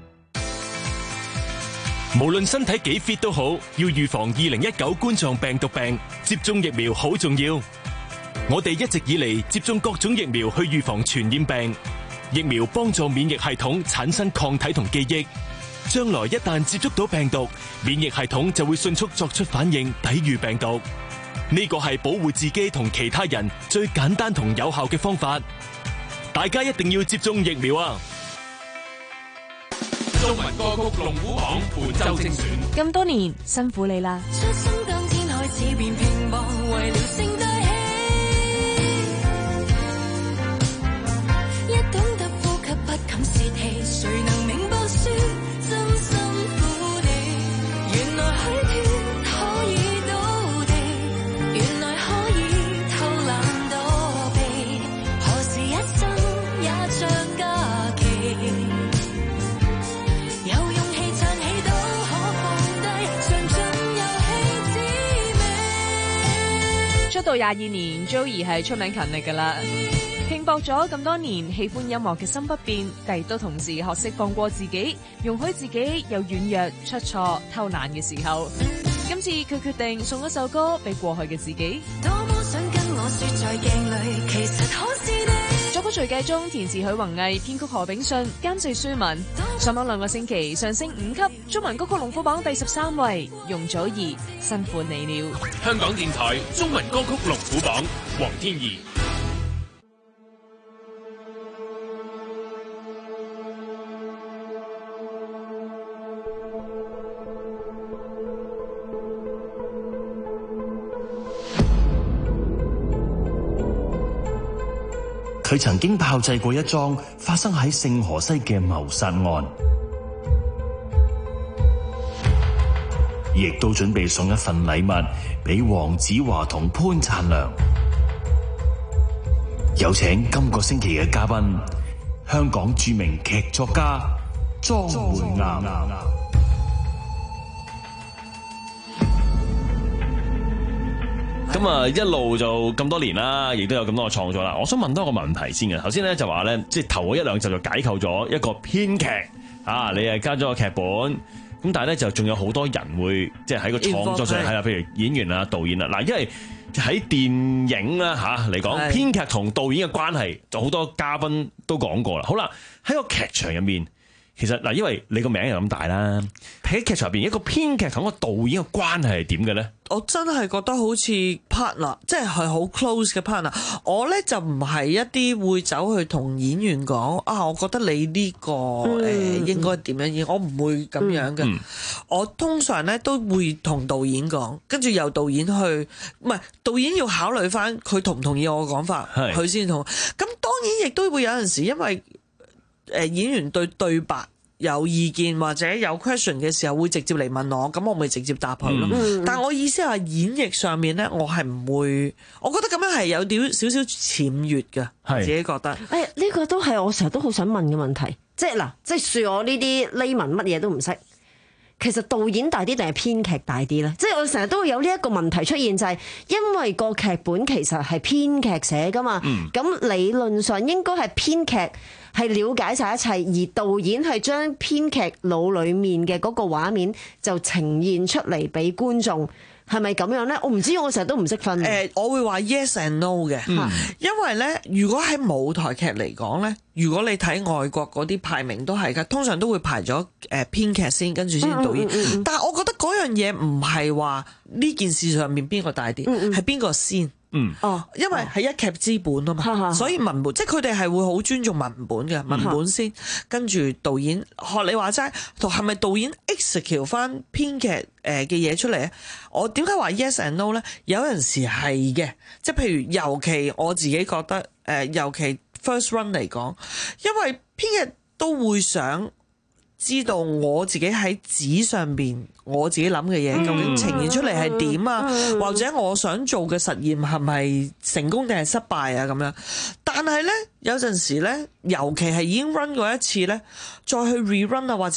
無論身體幾 fit 都好，要預防二零一九冠狀病毒病，接種疫苗好重要。我哋一直以嚟接種各種疫苗去預防傳染病， 疫苗幫助免疫系統產生抗體同記憶，將來一旦接觸到病毒，免疫系統就會迅速作出反應，抵禦病毒。呢個係保護自己同其他人最簡單同有效嘅方法。大家一定要接種疫苗啊！ 中文歌曲龍虎榜本周精選。 咁多年辛苦你啦！ 出生當天開始便拼搏，為了升大氣，一懂得呼吸不敢泄氣，誰能明白說真辛苦地？原來許願可以到地，原來可以偷懶躲避，何時一生也像假期？ 出道廿二年 ，Joey 係出名勤力噶啦，拼搏咗咁多年，喜歡音樂嘅心不變，但亦都同時學識放過自己，容許自己有軟弱、出錯、偷懶嘅時候。今次佢決定送一首歌俾過去嘅自己。 多麼想跟我說在鏡裏，其實可是你。 作曲隨計中，填詞許宏毅，編曲何炳信，監製舒文。上網兩個星期上升五級，中文歌曲龍虎榜第十三位，容祖兒辛苦你了。 香港電台中文歌曲龍虎榜，黃天怡。 佢曾經炮製過一樁發生喺聖荷西嘅謀殺案，亦都準備送一份禮物俾黃子華同潘燦良。有請今個星期嘅嘉賓，香港著名劇作家莊梅岩。 咁啊，一路就咁多年啦，亦都有咁多個創作啦。我想問多個問題先嘅。頭先咧就話咧，即係頭嗰一兩集就解構咗一個編劇啊，你係加咗個劇本，咁但係咧就仲有好多人會即係喺個創作上係啦，譬如演員啊、導演啊。嗱，因為喺電影啦嚇嚟講，編劇同導演嘅關係，就好多嘉賓都講過啦。好啦，喺個劇場入面。其實嗱，因為你個名又咁大啦，喺劇場入邊一個編劇同個導演嘅關係係點嘅咧？ 我真係覺得好似 partner，即係係好 close 嘅 partner。我咧就唔係一啲會走去同演員講啊，我覺得你呢、這個誒、嗯呃、應該點樣演，我唔會咁樣嘅。嗯、我通常咧都會同導演講，跟住由導演去，唔係導演要考慮翻佢同唔同意我嘅講法，佢先同。咁當然亦都會有陣時，因為誒演員對對白有意見或者有 question 嘅時候，會直接嚟問我，咁我咪直接答佢咯。嗯、但係我意思係演繹上面咧，我係唔會，我覺得咁樣係有啲少少僭越嘅，自己覺得。 誒，呢個都係我成日都好想問嘅問題，即係嗱，即係恕我呢啲 layman 乜嘢都唔識。其實導演大啲定係編劇大啲咧？即係我成日都會有呢一個問題出現，就係因為個劇本其實係編劇寫噶嘛，咁、嗯、理論上應該係編劇係了解晒一切，而導演係將編劇腦裡面嘅嗰個畫面就呈現出嚟俾觀眾。係咪咁樣咧？我唔知，我成日都唔識分。誒、 呃，我會話 yes and no 嘅，嗯、因為咧，如果喺舞台劇嚟講咧，如果你睇外國嗰啲排名都係㗎，通常都會排咗誒編劇先，跟住先導演。嗯嗯嗯、但係我覺得嗰樣嘢唔係話呢件事上面邊個大啲，係邊個先。嗯，哦，因為係一劇之本啊嘛，哦、所以文本即係佢哋係會好尊重文本嘅，文本先，跟住導演學你話齋，同係咪導演 execute 翻編劇誒嘅嘢出嚟咧？我點解話 yes and no 咧？有陣時係嘅，即係譬如尤其我自己覺得誒、呃，尤其 first run 嚟講，因為編劇都會想知道我自己喺紙上邊我自己諗嘅嘢究竟呈現出嚟係點啊，嗯、或者我想做嘅實驗係咪成功定係失敗啊咁樣。但係咧有陣時咧，尤其係已經 run 過一次咧，再去 rerun 啊，或者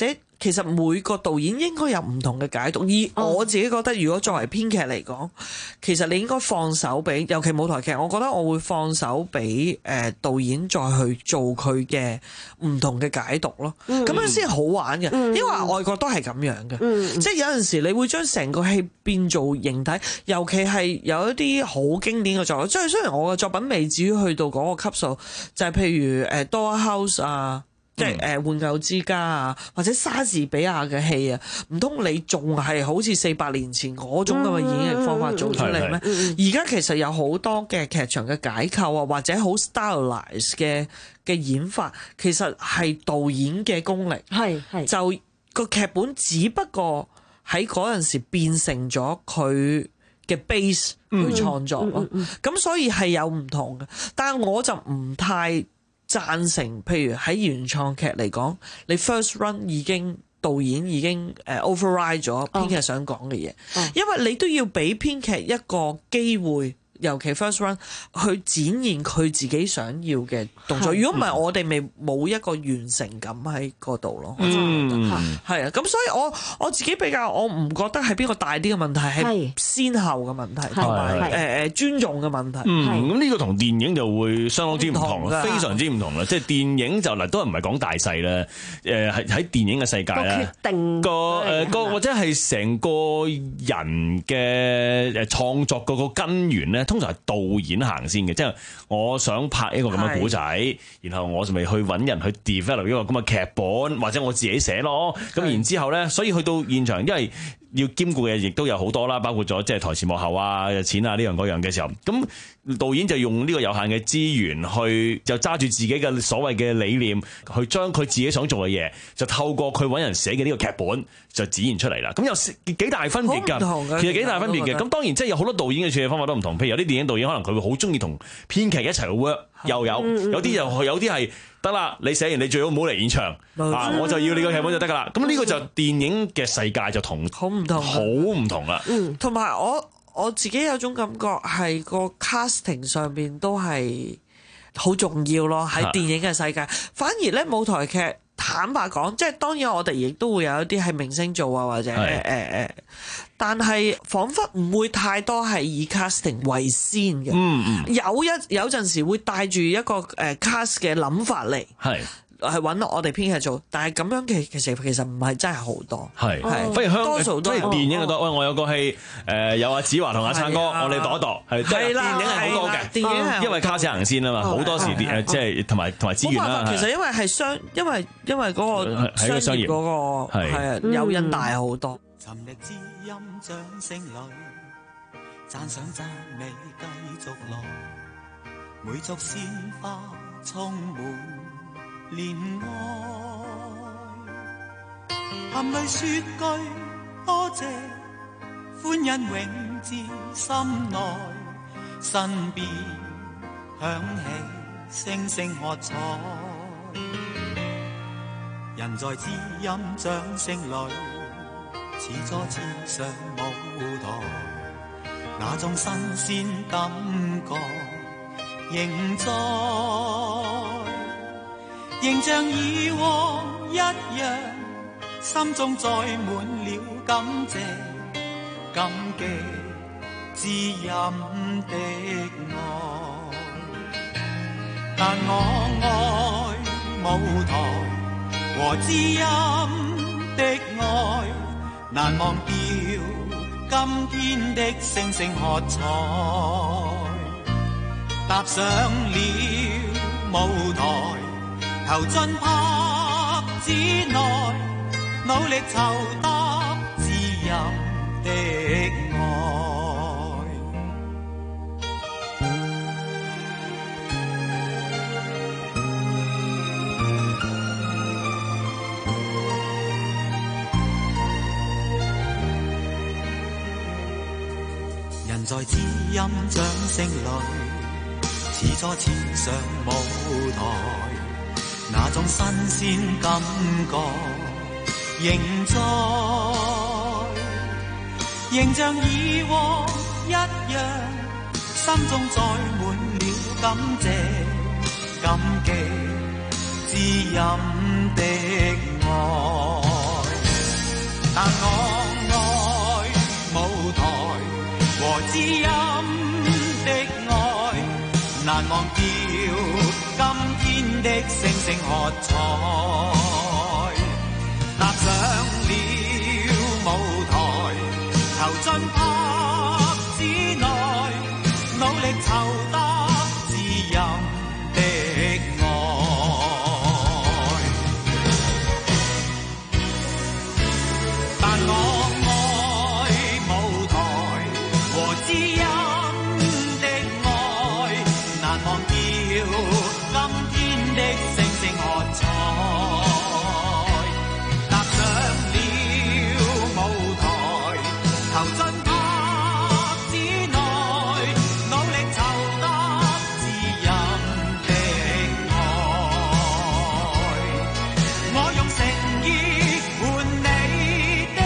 其實每個導演應該有唔同嘅解讀，而我自己覺得，如果作為編劇嚟講，其實你應該放手俾，尤其舞台劇，我覺得我會放手俾誒導演再去做佢嘅唔同嘅解讀咯。咁、嗯、樣先好玩嘅，因為外國都係咁樣嘅，嗯、即係有陣時你會將成個戲變做形體，尤其係有一啲好經典嘅作品。即係雖然我嘅作品未至於去到嗰個級數，就係、是、譬如誒 Dollhouse 啊。即係誒玩偶之家啊，或者莎士比亞嘅戲啊，唔通你仲係好似四百年前嗰種咁嘅演繹方法做出嚟咩？而家、嗯、其實有好多嘅劇場嘅解構啊，或者好 stylized 嘅嘅演法，其實係導演嘅功力。係係就個劇本只不過喺嗰陣時變成咗佢嘅 base 去創作咯。咁、嗯嗯嗯、所以係有唔同嘅，但係我就唔太贊成，譬如喺原創劇嚟講，你 first run 已經導演已經誒 override 咗編劇想講嘅嘢，哦、因為你都要俾編劇一個機會。尤其 first run 去展現佢自己想要嘅動作，如果唔係我哋未冇一個完成感喺嗰度咯。嗯，係啊，咁所以我我自己比較，我唔覺得係邊個大啲嘅問題，係先後嘅問題同埋誒誒尊重嘅問題。 嗯，咁呢個同電影就會相當之唔同啦，非常之唔同啦。即係電影就嗱都係唔係講大細啦，誒係喺電影嘅世界啦，決定個誒個或者係成個人嘅誒創作嗰個根源咧。通常係導演行先嘅，即係我想拍一個咁嘅古仔，然後我就咪去揾人去 develop 一個咁嘅劇本，或者我自己寫咯。咁然之後咧，所以去到現場，因為要兼顧嘅亦都有好多啦，包括咗即係台前幕後啊、錢啊呢樣嗰樣嘅時候，咁導演就用呢個有限嘅資源去就揸住自己嘅所謂嘅理念，去將佢自己想做嘅嘢，就透過佢揾人寫嘅呢個劇本就展現出嚟啦。咁有幾大分別㗎？其實幾大分別嘅。咁當然即係有好多導演嘅處理方法都唔同，譬如有啲電影導演可能佢會好中意同編劇一齊去 work，又有有啲又有啲係得啦，你寫完你最好唔好嚟現場啊，我就要你個劇本就得㗎啦。咁呢個就電影嘅世界就同好唔同，好唔同啦。 嗯，同埋我。我自己有種感覺係個 casting 上邊都係好重要咯，喺電影嘅世界。反而咧舞台劇坦白講，即係當然我哋亦都會有一啲係明星做啊，或者誒誒誒，但係彷彿唔會太多係以 casting 為先嘅。嗯嗯，有一有陣時會帶住一個誒 cast 嘅諗法嚟。係。係揾我哋編劇做，但係咁樣嘅其實其實唔係真係好多，係係，反而香多數都係電影嘅多。喂，我有個戲誒有阿子華同阿燦哥，我哋度一度係，係啦，電影係好多嘅，電影係因為卡士行先啊嘛，好多時誒即係同埋同埋資源啦。其實因為係商，因為因為嗰個商業嗰個係啊誘因大好多。尋覓知音掌聲裏，讚賞讚美繼續來，每束鮮花充滿憐愛，含淚說句多謝，歡欣永至心內，身邊響起聲聲喝彩，人在知音掌聲裏，似初次上舞台，那種新鮮感覺仍在，仍像以往一樣，心中載滿了感謝，感激知音的愛。但我愛舞台和知音的愛，難忘掉今天的聲聲喝彩。踏上了舞台，投進拍子內，努力籌得知音的愛。人在知音掌聲裏，似初次上舞台，那種新鮮感覺仍在，仍像以往一樣，心中載滿了感謝，感激知音的愛。 但我愛舞台和知音的愛，難忘掉今天的星星喝彩。踏上了舞台，投進拍子內，努力籌得自由的愛。但我愛舞台和知音的愛，難忘掉今天的星星喝彩。踏上了舞台，投進拍子內，努力籌得自由的愛。我用誠意換你的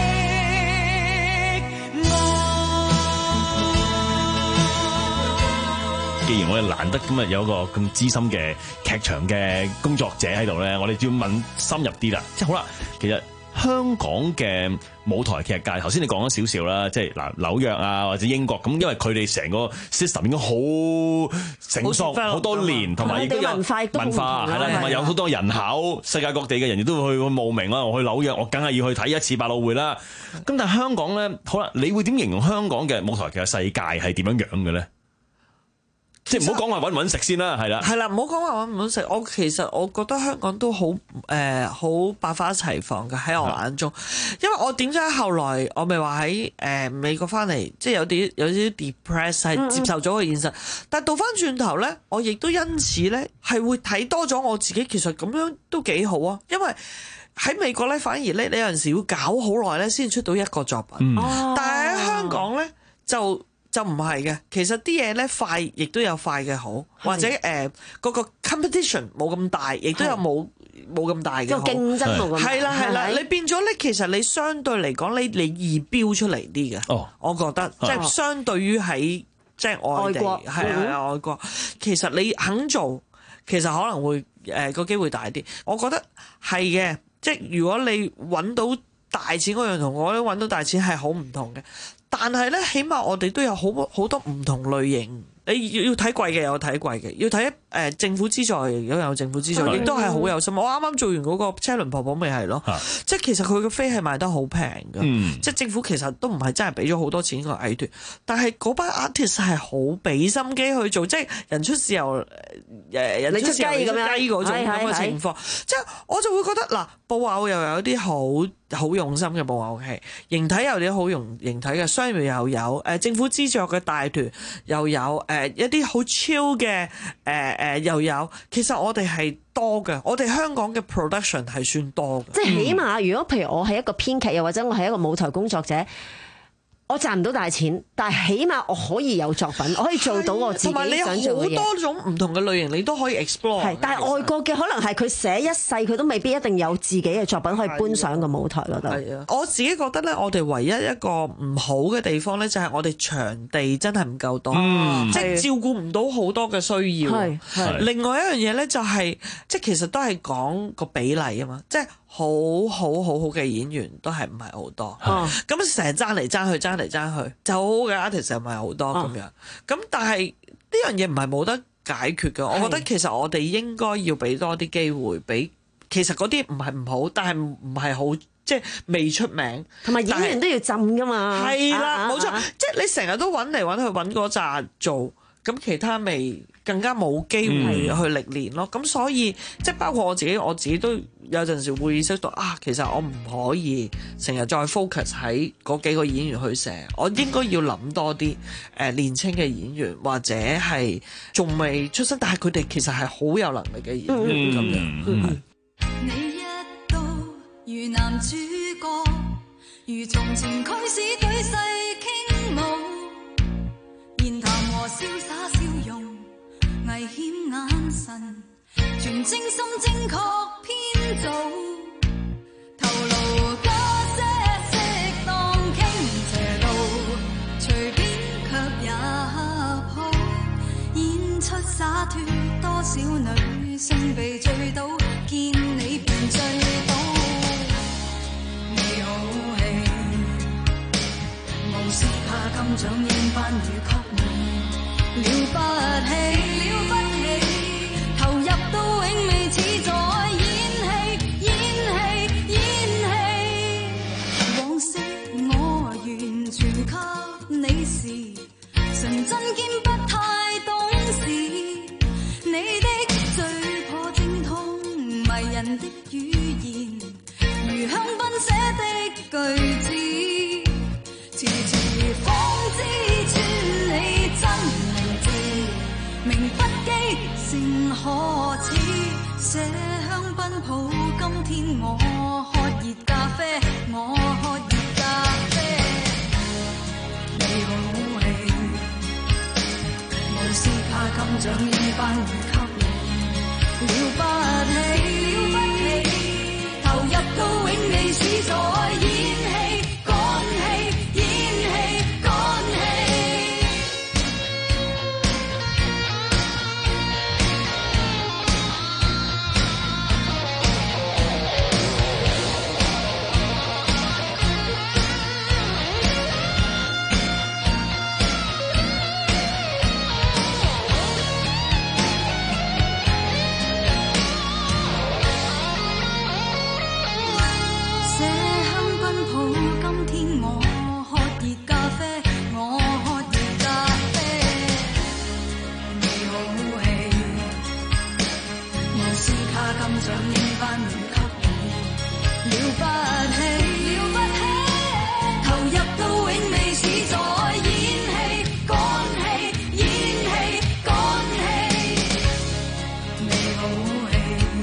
愛。 既然我哋難得今日有一個咁資深嘅劇場嘅工作者喺度咧，我哋就要問深入啲啦。即係好啦，其實香港嘅舞台劇界，頭先你講咗少少啦，即係嗱紐約啊或者英國咁，因為佢哋成個 system 應該好成熟好多年，同埋亦都有文化文化係啦，同埋有好多人口，世界各地嘅人亦都會去慕名啦。我去紐約，我梗係要去睇一次百老匯啦。咁但係香港咧，好啦，你會點形容香港嘅舞台劇嘅世界係點樣樣嘅咧？即係唔好講話揾唔揾食先啦，係啦， 係啦，唔好講話揾唔揾食。我其實我覺得香港都好誒好百花齊放嘅喺我眼中，因為我點解後來我咪話喺誒美國翻嚟，即係有啲有啲 depress 係接受咗個現實，嗯嗯但係倒翻轉頭咧，我亦都因此咧係會睇多咗我自己，其實咁樣都幾好啊，因為喺美國咧反而咧你有陣時要搞好耐咧先出到一個作品，嗯、但係喺香港咧就。就唔係嘅，其實啲嘢咧快，亦都有快嘅好，或者誒嗰、呃嗰個 competition 冇咁大，亦都有冇冇咁大嘅好。個競爭冇咁大。係啦係啦，你變咗咧，其實你相對嚟講，你你易標出嚟啲嘅。哦，我覺得、哦、即係相對於喺即係外地係啊、嗯、外國，其實你肯做，其實可能會誒個、呃、機會大啲。我覺得係嘅，即係如果你揾到大錢嗰樣同我咧揾到大錢係好唔同嘅。但係咧，起碼我哋都有好好多唔同類型。你要要睇貴嘅有睇貴嘅，要睇誒、呃、政府資助亦都有政府資助，亦都係好有心。我啱啱做完嗰個車輪婆婆咪係咯，即係其實佢嘅飛係賣得好平㗎，嗯、即係政府其實都唔係真係俾咗好多錢個藝團，但係嗰班 artist 係好俾心機去做，即係人出豉油誒人出豉油出雞嗰種咁嘅情況，即係我就會覺得嗱，布偶又有啲好。好用心嘅布偶戲，形體有啲好用形體嘅，商業又有，誒、呃、政府資助嘅大團又有，誒、呃、一啲好超嘅誒誒又有。其實我哋係多嘅，我哋香港嘅 production 係算多嘅。即係起碼，如果譬如我係一個編劇，又或者我係一個舞台工作者。我賺唔到大錢，但係起碼我可以有作品，我可以做到我自己想做嘅嘢。同埋你有好多種唔同嘅類型，你都可以 explore。係，但係外國嘅可能係佢寫一世，佢都未必一定有自己嘅作品可以搬上個舞台嗰度。係啊，我自己覺得咧，我哋唯一一個唔好嘅地方咧，就係我哋場地真係唔夠多，嗯、即係照顧唔到好多嘅需要。係係。另外一樣嘢咧，就係即係其實都係講個比例啊嘛，即係。好好好好嘅演員都係唔係好多，咁成日爭嚟爭去爭嚟爭去，就好好嘅 artist 又唔係好多咁樣，咁、哦、但係呢樣嘢唔係冇得解決嘅，我覺得其實我哋應該要俾多啲機會俾，其實嗰啲唔係唔好，但係唔係好即係未出名，同埋演員都要浸噶嘛，係啦，冇錯，啊、即係你成日都揾嚟揾去揾嗰紮做。咁其他未更加冇機會去歷練咯，咁、嗯、所以即係包括我自己，我自己都有陣時會意識到啊，其實我唔可以成日再 focus 喺嗰幾個演員去寫，我應該要諗多啲誒、呃、年輕嘅演員或者係仲未出身，但係佢哋其實係好有能力嘅演員咁、嗯、樣。嗯、你一到如男主角，如從前驅使對世傾慕。言談和瀟灑笑容，危險眼神，全精心精確編造，頭顱加些適當傾斜度，隨便卻也好，演出灑脱，多少女性被醉倒，見你便醉倒，你好戲。 人的語言，如香檳寫的句子，遲遲方知穿你真名字，名不記誠可恥，寫香檳抱今天我喝熱咖啡，我喝熱咖啡，你好戲，無視怕金獎呢班會給你了不起，了不起，投入到永未始在演戲，趕戲，演戲，趕戲。寫香檳抱今天我喝熱咖啡，我喝熱咖啡，你好戲，無視卡金獎呢班會給你了不起，了不起，投入到永未始在演戲，趕戲，演戲，趕戲，你好戲，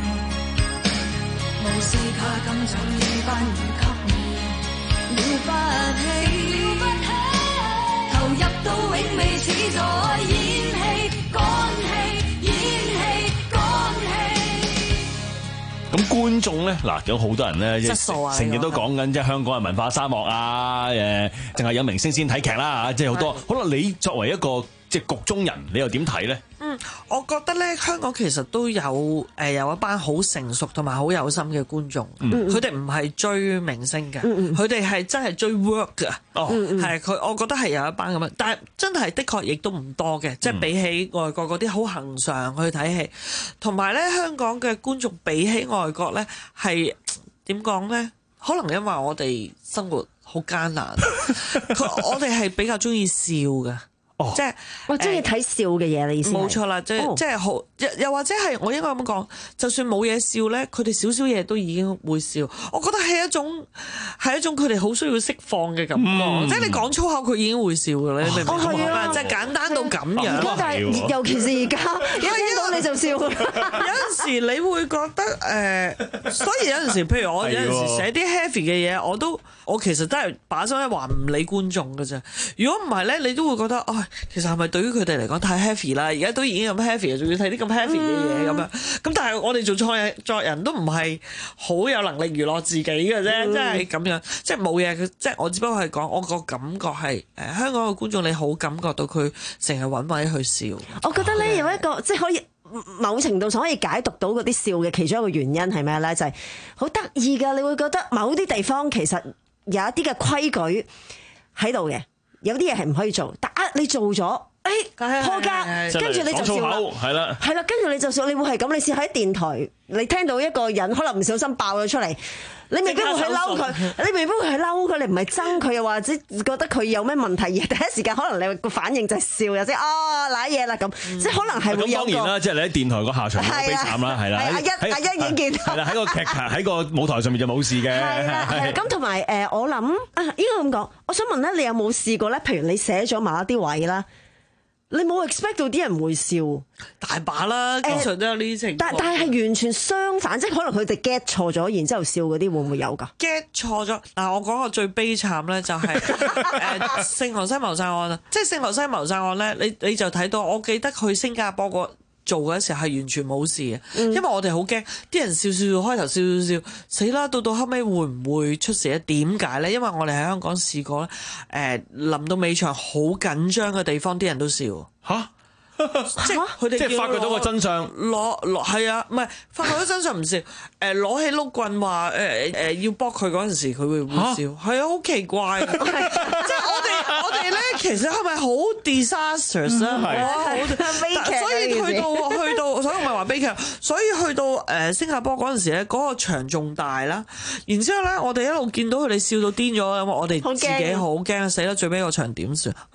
無視卡金獎呢班會給你了不起，了不起，投入到永未始在演戲，趕戲，演戲，趕戲。 咁觀眾咧，嗱有好多人咧， 質素啊成日都講緊即係香港係文化沙漠啊，誒，淨係有明星先睇劇啦嚇，即係好多。可能你作為一個即係局中人，你又點睇咧？ 嗯，我覺得咧，香港其實都有誒、呃、有一班好成熟同埋好有心嘅觀眾，佢哋唔係追明星嘅，佢哋係真係追 work 㗎。哦，係佢，我覺得係有一班咁樣，但係真係的確亦都唔多嘅，即係比起外國嗰啲好恒常去睇戲，同埋咧香港嘅觀眾比起外國咧係點講咧？可能因為我哋生活好艱難，我哋係比較中意笑嘅。哦、即係我中意睇笑嘅嘢，你意思冇錯啦，即係、哦、即係好又又或者係我應該咁講，就算冇嘢笑咧，佢哋少少嘢都已經會笑。我覺得係一種係一種佢哋好需要釋放嘅感覺，嗯、即係你講粗口佢已經會笑㗎啦，你明唔明？哦係啊，即係簡單到咁樣。 而家但係尤其是而家，一聽到你就笑。有陣時你會覺得誒、呃，所以有陣時，譬如我有陣時寫啲 heavy 嘅嘢，我都我其實真係把心一橫唔理觀眾㗎啫。如果唔係咧，你都會覺得哦。其實係咪對於佢哋嚟講太 heavy 啦？而家都已經咁 heavy，仲要睇啲咁 heavy 嘅嘢咁樣。咁但係我哋做創作人都唔係好有能力娛樂自己嘅啫，即係咁樣，即係冇嘢。即係我只不過係講，我個感覺係誒香港嘅觀眾，你好感覺到佢成日揾位去笑。 我覺得咧有一個即係可以某程度上可以解讀到嗰啲笑嘅其中一個原因係咩咧？就係好得意㗎，你會覺得某啲地方其實有一啲嘅規矩喺度嘅。有啲嘢係唔可以做，但啊你做咗，誒、哎、破格，跟住你就笑啦，係啦，係啦，跟住你就笑，你會係咁，你試喺電台，你聽到一個人可能唔小心爆咗出嚟，你未必會去嬲佢，你未必會去嬲佢，你唔係憎佢，又或者覺得佢有咩問題，而第一時間可能你個反應就係笑，又即係啊瀨嘢啦咁，即係可能係會有個。咁當然啦，即係你喺電台個下場好悲慘啦，係啦，阿一阿一已經見到，係啦，喺個劇喺個舞台上面就冇事嘅。係啦，係咁同埋誒，我諗啊，應該咁講，我想問咧，你有冇試過咧？譬如你寫咗某一啲位啦。你冇 expect 到啲人會笑， 大把啦，經常都有呢啲情況。但但係係完全相反，即係可能佢哋 get 錯咗，然之後笑嗰啲會唔會有㗎 ？get 錯咗嗱，我講個最悲慘咧就係誒聖荷西謀殺案啊！即係聖荷西謀殺案咧，你你就睇到，我記得去新加坡個做嗰時係完全冇事嘅，嗯、因為我哋好驚啲人笑笑開頭笑笑笑死啦，到到後尾會唔會出事咧？點解咧？因為我哋喺香港試過咧，誒、呃、臨到尾場好緊張嘅地方，啲人都笑嚇。即係佢哋即係發覺到個真相，攞攞係啊，唔係發覺到真相唔笑，誒攞起碌棍話誒誒要搏佢嗰陣時，佢會會笑，係啊，好奇怪，即係我哋我哋咧，其實係咪好 disastrous 啊？係啊，好悲劇，所以去到去到，所以我咪話悲劇，所以去到誒新加坡嗰陣時咧，嗰個場仲大啦，然之後咧，我哋一路見到佢哋笑到癲咗，咁我哋自己好驚死啦！最尾個場點算？誒？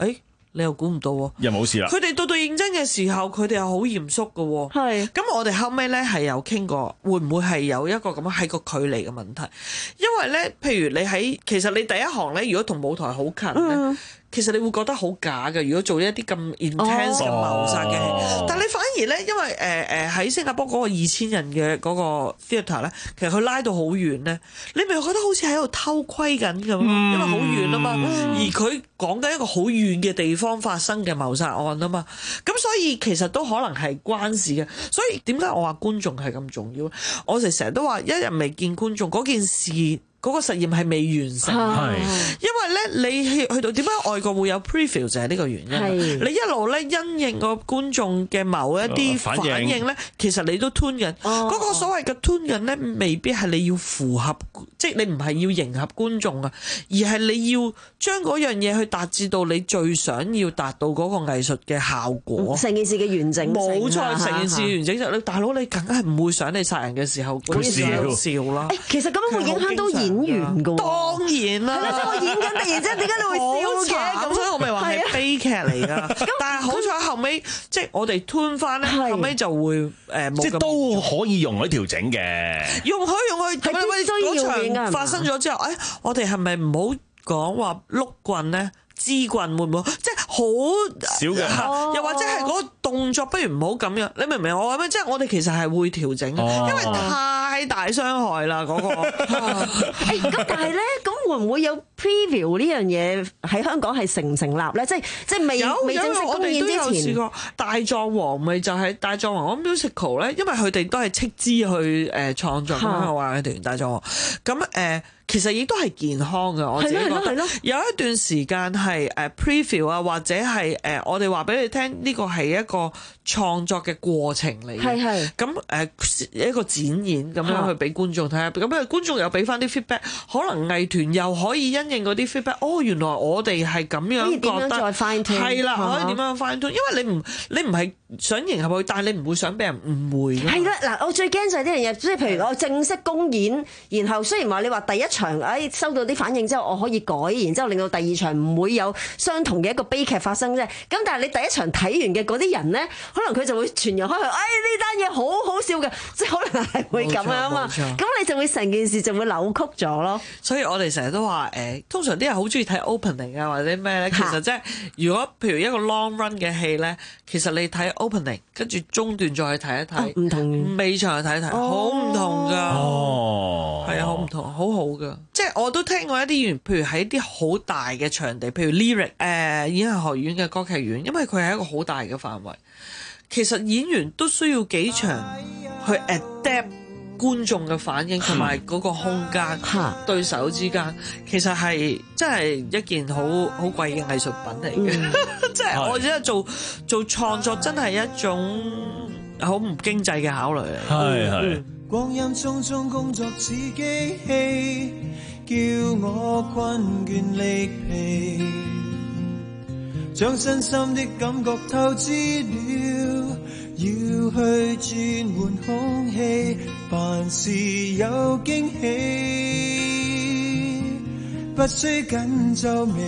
你又估唔到喎， 又冇事啦。 佢哋到到認真嘅時候，佢哋又好嚴肅嘅喎。 係。咁我哋後尾咧係有傾過，會唔會係有一個咁樣係個距離嘅問題？因為咧，譬如你喺其實你第一行咧，如果同舞台好近咧。嗯其實你會覺得好假嘅，如果做一啲咁 intense 嘅謀殺嘅戲，哦、但係你反而咧，因為誒誒喺新加坡嗰個二千人嘅嗰個 theatre 咧，其實佢拉到好遠咧，你咪覺得好似喺度偷窺緊咁，嗯、因為好遠啊嘛，嗯、而佢講緊一個好遠嘅地方發生嘅謀殺案啊嘛，咁所以其實都可能係關事嘅。所以點解我話觀眾係咁重要？我哋成日都話一日未見觀眾嗰件事。嗰個實驗係未完成，係因為咧你去去到點解外國會有 preview 就係呢個原因。你一路咧因應個觀眾嘅某一啲反應咧，其實你都 tune 緊。嗰個所謂嘅 tune 緊咧，未必係你要符合，即係你唔係要迎合觀眾啊，而係你要將嗰樣嘢去達至到你最想要達到嗰個藝術嘅效果。 成件事嘅完整性， 冇錯，成件事完整就你大佬你梗係唔會想你殺人嘅時候嗰啲笑笑啦。 其實咁樣會影響到演員㗎喎， 當然啦， 係啦，即係我演緊突然之間點解你會笑嘅？ 咁所以我咪話係悲劇嚟㗎。但係好彩後尾即係我哋 tune 翻咧，後尾就會誒冇即係都可以容許調整嘅， 容許容許。咁嗰場發生咗之後，誒我哋係咪唔好講話碌棍咧？支棍會唔會即係好少嘅？ 又或者係嗰個動作不如唔好咁樣？你明唔明我話咩？即係我哋其實係會調整，哦、因為太大傷害啦嗰、嗰個。 咁但係咧，咁會唔會有 preview 呢樣嘢喺香港係成唔成立咧？即係即係未未正式公演之前，我哋都有試過大狀王咪就係大狀王我 musical 咧，因為佢哋都係斥資去誒創作咁樣話嘅團大狀王咁誒。其實亦都係健康嘅，我自己覺得有一段時間係誒 preview 啊，或者係誒我哋話俾你聽，呢個係一個創作嘅過程嚟嘅。係係咁誒一個展演咁樣去俾觀眾睇下，咁啊觀眾又俾翻啲 feedback，可能藝團又可以因應嗰啲 feedback，哦原來我哋係咁樣覺得，係啦，可以點樣 fine tune，因為你唔你唔係想迎合佢，但係你唔會想俾人誤會。係啦，嗱，我最驚就係呢樣嘢，即係譬如我正式公演，然後雖然話你話第一場誒收到啲反應之後，我可以改，然之後令到第二場唔會有相同嘅一個悲劇發生啫。咁但係你第一場睇完嘅嗰啲人咧，可能佢就會傳揚開去，誒呢單嘢好好笑嘅，即係可能係會咁樣啊嘛。咁你就會成件事就會扭曲咗咯。 所以我哋成日都話誒，通常啲人好中意睇 opening 啊或者咩咧，其實即係如果譬如一個 long run 嘅戲咧，其實你睇 opening 跟住中段再去睇一睇，唔同尾場去睇一睇，好唔同㗎。哦，係啊，好唔同，好好㗎。即係我都聽過一啲演員，譬如喺啲好大嘅場地，譬如 Lyric 誒、呃、演藝學院嘅歌劇院，因為佢係一個好大嘅範圍，其實演員都需要幾場去 adapt 觀眾嘅反應同埋嗰個空間，對手之間其實係真係一件好好貴嘅藝術品嚟嘅。嗯、即係我覺得做做創作真係一種好唔經濟嘅考慮嚟。係係。 光陰匆匆工作似機器，叫我困倦力疲，將身心的感覺透支了，要去轉換空氣，凡事有驚喜，不需緊皺眉，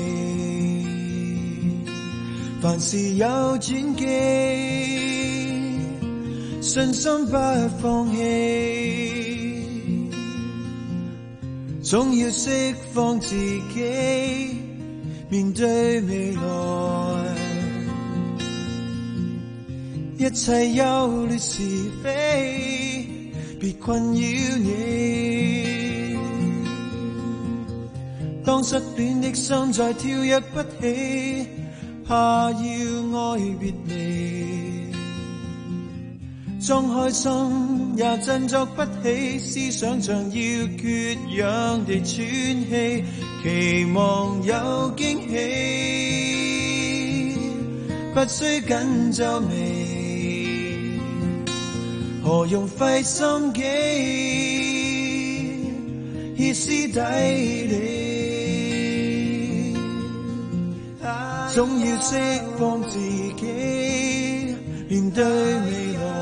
凡事有轉機，信心不放棄，總要釋放自己，面對未來，一切憂慮是非，別困擾你。當失戀的心再跳躍不起，怕要愛別離，裝開心也振作不起，思想像要缺氧地喘氣，期望有驚喜，不需緊皺眉，何用費心機，歇斯底里，總要釋放自己，面對未來，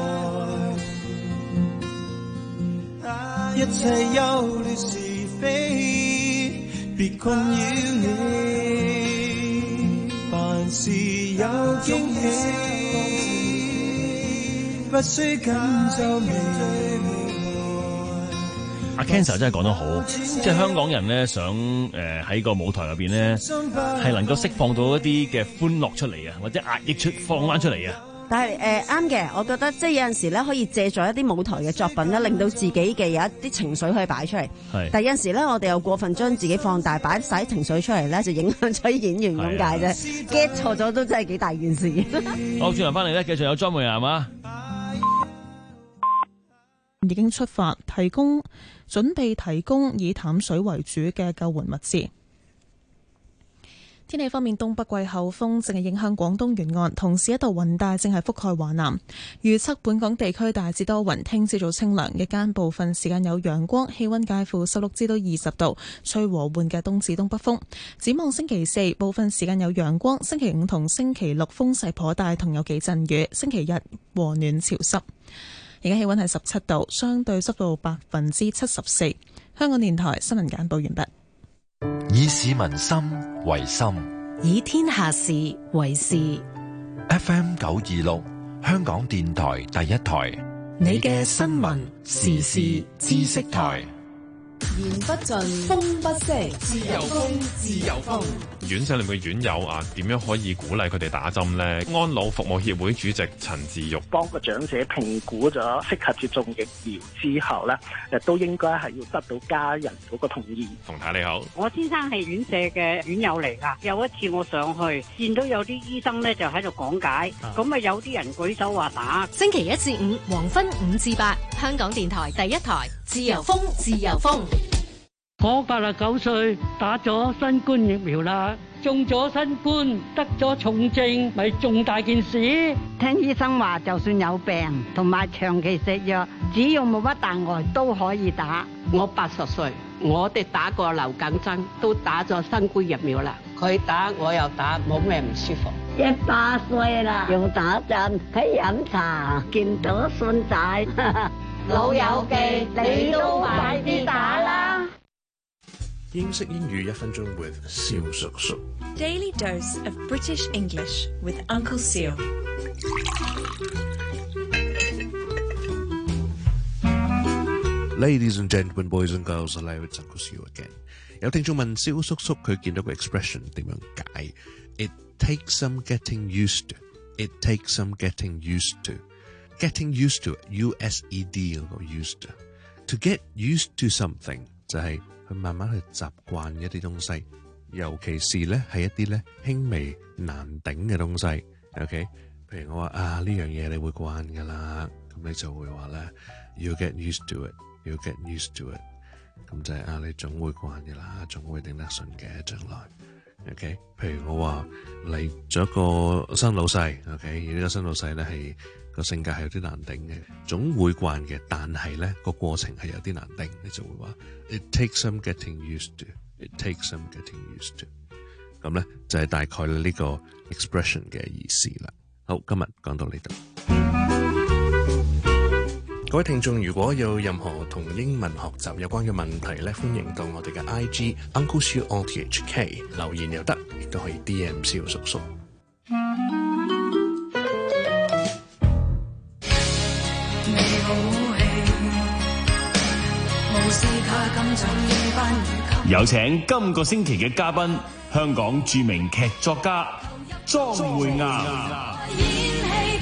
一切憂慮是非，別困擾你，凡是有驚喜，不需緊皺眉。 阿 Cancer 真係講得好，即係香港人咧想誒喺個舞台入邊咧係能夠釋放到一啲嘅歡樂出嚟啊，或者壓抑出放翻出嚟啊。 但係誒啱嘅，我覺得即係有陣時咧可以借助一啲舞台嘅作品咧，令到自己嘅有一啲情緒可以擺出嚟。係，但係有陣時咧，我哋又過分將自己放大，擺晒情緒出嚟咧，就影響咗演員咁解啫。get 錯咗都真係幾大件事。 好，轉頭翻嚟咧，繼續有莊梅岩啊， 已經出發提供準備提供以淡水為主嘅救援物資。天氣方面，東北季候風正係影響廣東沿岸，同時一道雲帶正係覆蓋華南。預測本港地區大致多雲，聽朝早清涼，日間部分時間有陽光，氣溫介乎十六至到二十度，吹和緩嘅東至東北風。展望星期四，部分時間有陽光，星期五同星期六風勢頗大，同有幾陣雨。星期日和暖潮濕。而家氣溫係十七度，相對濕度百分之七十四。香港電台新聞簡報完畢。 以市民心為心， 以天下事為事。 F M 九二六，香港電台第一台， 你嘅新聞時事知識台。言不盡，風不息，自由風，自由風。 院舍裏面嘅院友啊，點樣可以鼓勵佢哋打針呢？安老服務協會主席陳志玉， 幫個長者評估咗適合接種疫苗之後咧，誒都應該係要得到家人嗰個同意。 馮太你好， 我先生係院舍嘅院友嚟㗎。有一次我上去見到有啲醫生咧就喺度講解，咁啊有啲人舉手話打。 星期一至五黃昏五至八，香港電台第一台，自由風，自由風。 我八十九歲，打咗新冠疫苗啦，中咗新冠，得咗重症，咪重大件事。 聽醫生話，就算有病同埋長期食藥，只要冇乜大礙都可以打。 我八十歲，我哋打過流感針，都打咗新冠疫苗啦。佢打我又打，冇咩唔舒服。 一百歲啦，又打針，喺飲茶，見到孫仔， 老友記，你都快啲打啦！ 英式英語一分鐘 with 蕭叔叔。 Daily dose of British English with Uncle Seal。 Ladies and gentlemen, boys and girls, hello, it's Uncle Seal again。有聽眾問蕭叔叔佢見到個 expression 點樣解 ？It takes some getting used to. It takes some getting used to. Getting used to, U S E D 嗰個 used to. To get used to something 就係去慢慢去習慣一啲東西，尤其是咧係一啲咧輕微難頂嘅東西。OK， 譬如我話啊呢樣嘢你會慣噶啦，咁你就會話咧 You get used to it, you get used to it。咁就係啊你總會慣噶啦，總會頂得順嘅將來。OK， 譬如我話嚟咗一個新老細 ，OK， 而呢個新老細咧係個性格係有啲難頂嘅，總會慣嘅，但係咧個過程係有啲難頂，你就會話 It takes some getting used to. It takes some getting used to. 咁咧就係大概呢個 expression 嘅意思啦。好，今日講到呢度。各位聽眾，如果有任何同英文學習有關嘅問題咧，歡迎到我哋嘅 I G Uncle Siu O T H K 留言又得，亦都可以 D M 蕭叔叔。 有請今個星期嘅嘉賓，香港著名劇作家莊梅岩。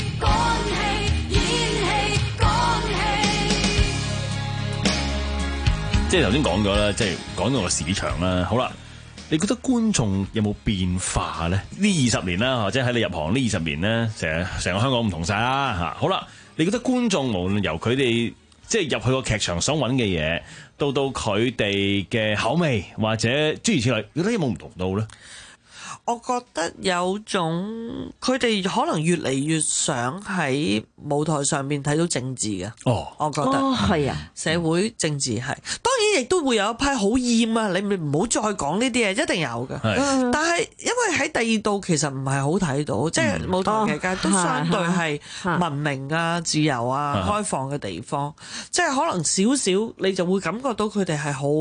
即係頭先講咗啦，即係講到個市場啦。好啦，你覺得觀眾有冇變化咧？呢二十年啦，或者喺你入行呢二十年咧，成日成個香港唔同晒啦嚇。好啦，你覺得觀眾無論由佢哋即係入去個劇場想揾嘅嘢，到到佢哋嘅口味或者諸如此類，你覺得有冇唔同到咧？ 我覺得有種佢哋可能越嚟越想喺舞台上面睇到政治嘅。 哦， 我覺得係啊， 社會政治係，當然亦都會有一批好厭啊！你咪唔好再講呢啲嘢，一定有嘅。但係因為喺第二度其實唔係好睇到，嗯、即係舞台劇界都相對係文明啊、自由啊、開放嘅地方，即係可能少少你就會感覺到佢哋係好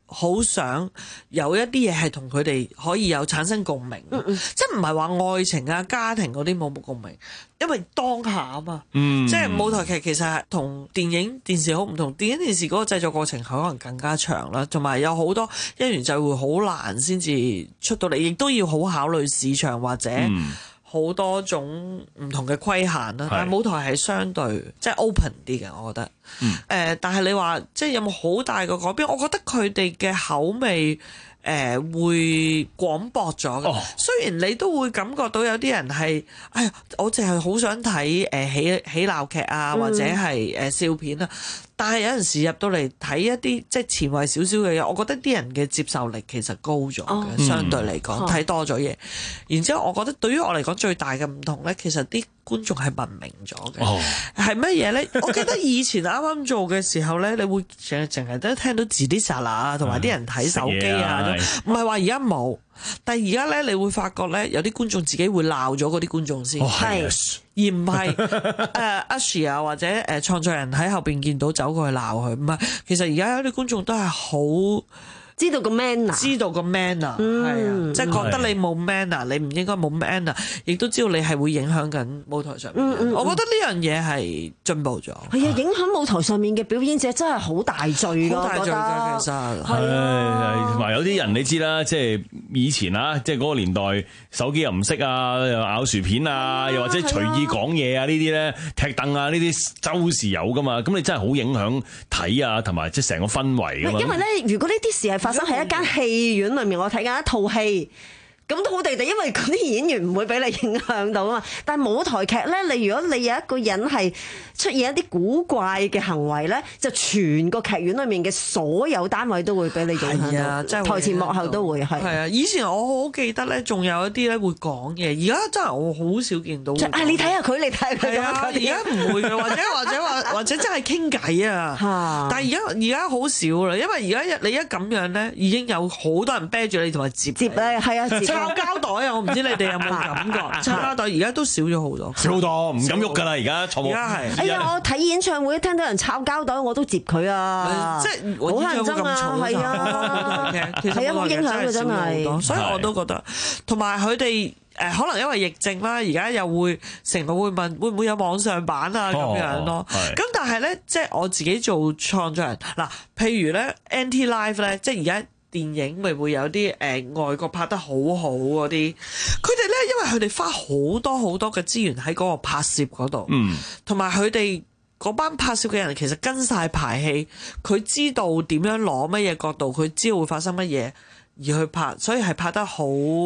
好想有一啲嘢係同佢哋可以有產生共鳴，嗯嗯即係唔係話愛情啊、家庭嗰啲冇冇共鳴，因為當下啊嘛，嗯、即係舞台劇其實係同電影電視好唔同，電影電視嗰個製作過程可能更加長啦，同埋有好多因緣際會好難先至出到嚟，亦都要好考慮市場或者好多種唔同嘅規限啦。嗯、但係舞台係相對即係 open 啲嘅，我覺得。誒、嗯呃，但係你話即係有冇好大嘅改變？我覺得佢哋嘅口味誒、呃、會廣博咗嘅。哦、雖然你都會感覺到有啲人係，哎呀，我淨係好想睇誒、呃、喜喜鬧劇啊，或者係誒笑片啊。但係有陣時入到嚟睇一啲即係前衛少少嘅嘢，我覺得啲人嘅接受力其實高咗嘅，哦、相對嚟講睇多咗嘢。然之後，我覺得對於我嚟講最大嘅唔同咧，其實啲觀眾係文明咗嘅。係乜嘢咧？我記得以前啱啱做嘅時候咧，你會淨係淨係都聽到字啲沙啦啊，同埋啲人睇手機啊，唔係話而家冇。但係而家咧，你會發覺咧，有啲觀眾自己會鬧咗嗰啲觀眾先，係、哦、而唔係誒 Usher 啊或者誒創作人喺後邊見到走過去鬧佢，唔係。其實而家有啲觀眾都係好知道個 manner， 知道個 manner， 係、嗯、啊，即係覺得你冇 manner， 你唔應該冇 manner， 亦都知道你係會影響緊舞台上面。嗯嗯、我覺得呢樣嘢係進步咗。係啊，影響舞台上面嘅表演者真係好大罪㗎，好大罪㗎，其實係同埋有啲人你知啦，即係以前啊，即係嗰個年代手機又唔識啊，又咬薯片啊，又或者隨意講嘢啊，呢啲咧踢凳啊，呢啲周時有㗎嘛。咁你真係好影響睇啊，同埋即係成個氛圍㗎嘛。因為咧，如果呢啲事係發生喺一間戲院裏面，我睇緊一套戲，咁都好地地，因為嗰啲演員唔會俾你影響到啊嘛。但係舞台劇咧，你如果你有一個人係出現一啲古怪嘅行為咧，就全個劇院裏面嘅所有單位都會俾你影響到，即係台前幕後都會係。係啊，以前我好記得咧，仲有一啲咧會講嘢，而家真係我好少見到。啊，你睇下佢，你睇下佢。係啊，而家唔會嘅，或者或者話或者真係傾偈啊。但係而家而家好少啦，因為而家你一咁樣咧，已經有好多人啤住你同埋接接咧，係啊，抄膠袋啊！我唔知你哋有冇感覺？抄膠袋而家都少咗好多，少好多，唔敢喐㗎啦！而家坐冇。而家係。哎呀，我睇演唱會聽到人抄膠袋，我都接佢啊！即係好乞人憎啊！係啊，其實係啊，好影響㗎，真係。所以我都覺得，同埋佢哋誒可能因為疫症啦，而家又會成日會問會唔會有網上版啊咁樣咯。咁但係咧，即係我自己做創作人嗱，譬如咧 N T Live 咧，即係而家。電影咪會有啲誒、呃、外國拍得好好嗰啲，佢哋咧因為佢哋花好多好多嘅資源喺嗰個拍攝嗰度，嗯，同埋佢哋嗰班拍攝嘅人其實跟晒排戲，佢知道點樣攞乜嘢角度，佢知道會發生乜嘢而去拍，所以係拍得好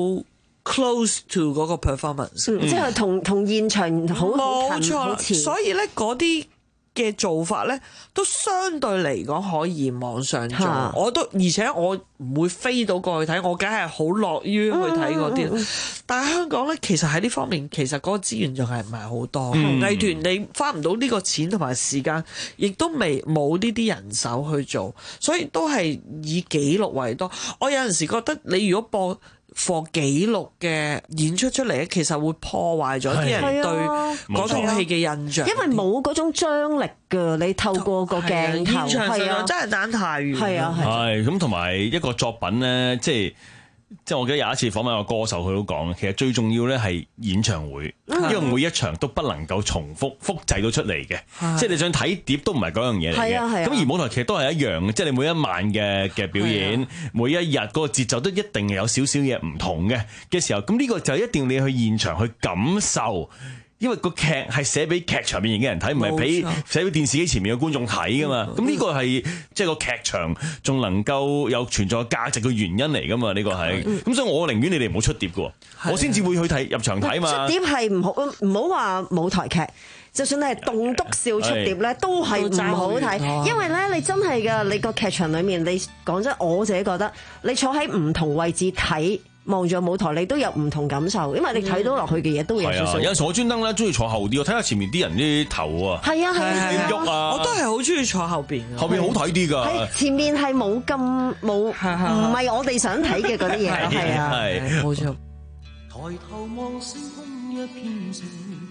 close to 嗰個 performance，嗯、即係同同現場好冇錯，所以咧嗰啲嘅做法咧，都相對嚟講可以網上做，啊、我都而且我唔會飛到過去睇，我梗係好樂於去睇嗰啲。嗯、但係香港咧，其實喺呢方面，其實嗰個資源仲係唔係好多。嗯、藝團你花唔到呢個錢同埋時間，亦都未冇呢啲人手去做，所以都係以記錄為多。我有陣時覺得，你如果播放紀錄嘅演出出嚟咧，其實會破壞咗啲人對嗰套戲嘅印象，因為冇嗰種張力㗎。你透過個鏡頭，係啊，真係爭太遠。係啊，係咁，同埋一個作品咧，即係即係我記得有一次訪問個歌手，佢都講，其實最重要咧係演唱會，因為每一場都不能夠重複複製到出嚟嘅，即係你想睇碟都唔係嗰樣嘢嚟嘅。咁而舞台劇都係一樣嘅，即係你每一晚嘅嘅表演，每一日嗰個節奏都一定有少少嘢唔同嘅嘅時候，咁呢個就一定要你去現場去感受。因為個劇係寫俾劇場面嘅人睇，唔係俾寫俾電視機前面嘅觀眾睇噶嘛。咁呢個係即係個劇場仲能夠有存在價值嘅原因嚟噶嘛。呢個係咁，所以我寧願你哋唔好出碟噶，我先至會去睇入場睇嘛。出碟係唔好唔好話舞台劇，就算你係棟篤笑出碟咧，都係唔好睇。因為咧，你真係噶，你個劇場裏面，你講真，我自己覺得，你坐喺唔同位置睇。望住舞台，你都有唔同感受，因為你睇到落去嘅嘢都會有少少。有陣時我專登咧，中意坐後啲，我睇下前面啲人啲頭啊。係啊係啊，喐啊！我都係好中意坐後邊，後邊好睇啲㗎。前面係冇咁冇，唔係我哋想睇嘅嗰啲嘢。係啊，係冇錯。抬頭望星空一片靜，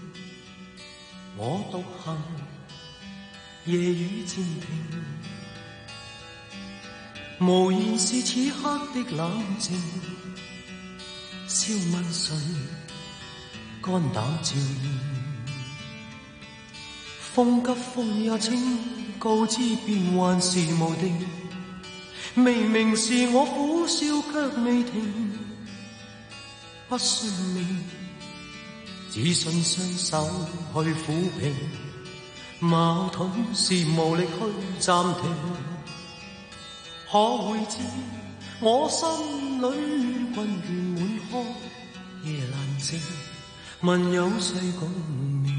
我獨行，夜雨漸停。 無言是此刻的冷靜，笑問誰肝膽照應，風急風也清，告知變幻是無定，明明是我苦笑卻未停，不信命，只信雙手去撫平，矛盾是無力去暫停，可會知我心裏困倦滿腔，夜闌靜，問有誰共鳴？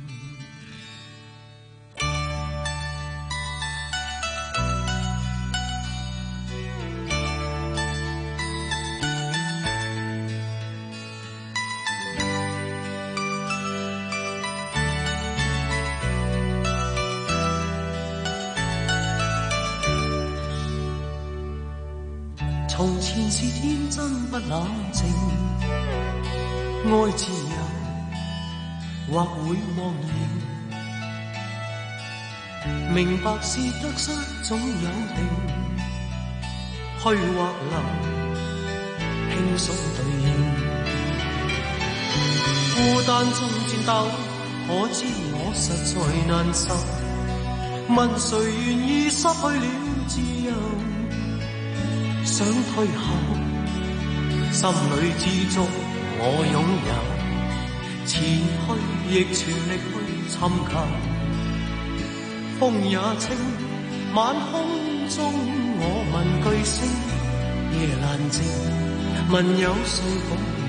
從前是天真不冷靜，愛自由或會忘形，明白是得失總有定，虛或流輕鬆對應，孤單中戰鬥，可知我實在難受，問誰願意失去了自由，想退後，心裏知足我擁有，前去亦全力去尋求，風也清，晚空中我問句星，夜闌靜，問有誰共鳴？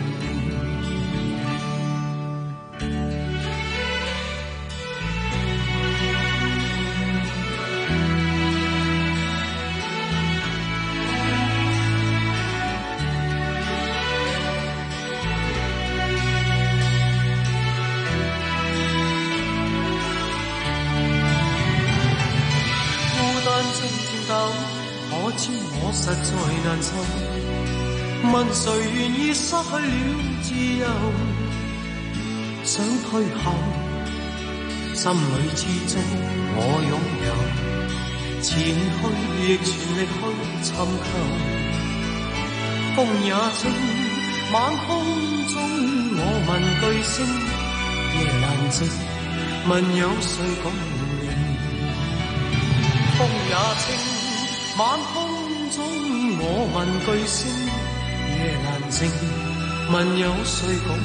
可知我實在難受，問誰願意失去了自由，想退後，心裏知足我擁有，前去亦全力去尋求，風也清，晚空中我問句星，夜闌靜，問有誰共鳴？風也清，晚空中我問句星，夜闌靜，問有誰共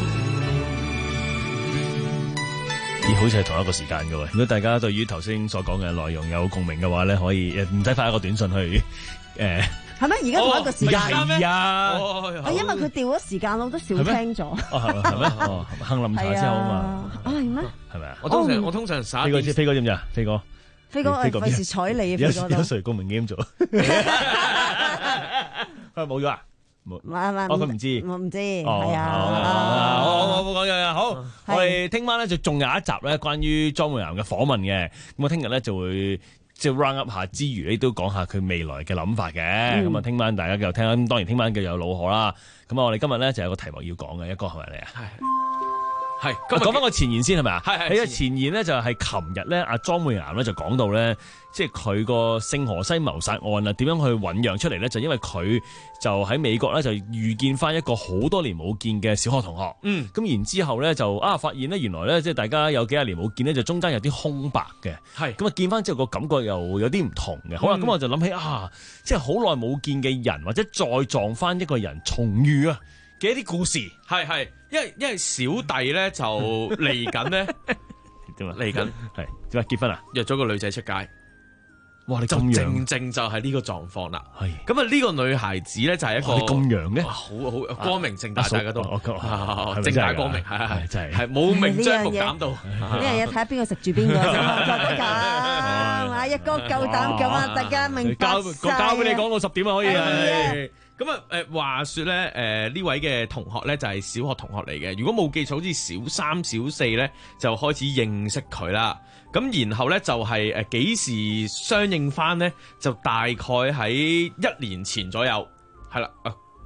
鳴？ 咦，好似係同一個時間嘅喎。如果大家對於頭先所講嘅內容有共鳴嘅話咧，可以誒唔使發一個短信去誒。係咩？而家同一個時間係啊！ 係因為佢調咗時間，我都少聽咗。 哦，係係咩？哦，杏林茶之後啊嘛。 啊係咩？ 係咪啊？ 我通常我通常十一點。 飛哥知唔知啊？飛哥。 飛哥費事睬你，飛哥都有誰共鳴 game 做？佢冇咗啊？冇，哦，佢唔知， 我唔知，係啊。 好，我冇講嘢啊。好，我哋聽晚咧就仲有一集咧，關於莊梅岩嘅訪問嘅。咁我聽日咧就會即係 round up 下之餘咧，都講下佢未來嘅諗法嘅。咁啊，聽晚大家繼續聽啦。咁當然聽晚嘅有老何啦。咁啊，我哋今日咧就有個題目要講嘅，一個係咪你啊？係。係，講翻個前言先係咪啊？係係。喺個前言咧就係琴日咧，阿莊梅岩咧就講到咧，即係佢個聖荷西謀殺案啊，點樣去醖釀出嚟咧？就因為佢就喺美國咧就遇見翻一個好多年冇見嘅小學同學。嗯。咁然之後咧就啊發現咧原來咧即係大家有幾廿年冇見咧，就中間有啲空白嘅。係。咁啊見翻之後個感覺又有啲唔同嘅。好啦，咁、嗯、我就諗起啊，即係好耐冇見嘅人，或者再撞翻一個人重遇啊嘅一啲故事。 係係。因為因為小弟咧就嚟緊咧， 點啊？ 嚟緊係點啊？結婚啊？ 約咗個女仔出街， 哇！你就咁正正就係呢個狀況啦。 係咁啊！呢個女孩子咧就係一個你咁樣嘅， 好好光明正大，大家都正大光明，係係真係係冇明張目膽到。 呢樣嘢睇下邊個食住邊個啫嘛，得㗎。阿一哥夠膽咁啊！大家明白曬。 交交俾你講到十點啊，可以係。 咁啊，誒話說咧，誒、呃、呢位嘅同學咧就係小學同學嚟嘅。如果冇記錯，好似小三、小四咧就開始認識佢啦。咁然後咧就係誒幾時相應翻咧？就大概喺一年前左右，係啦。啊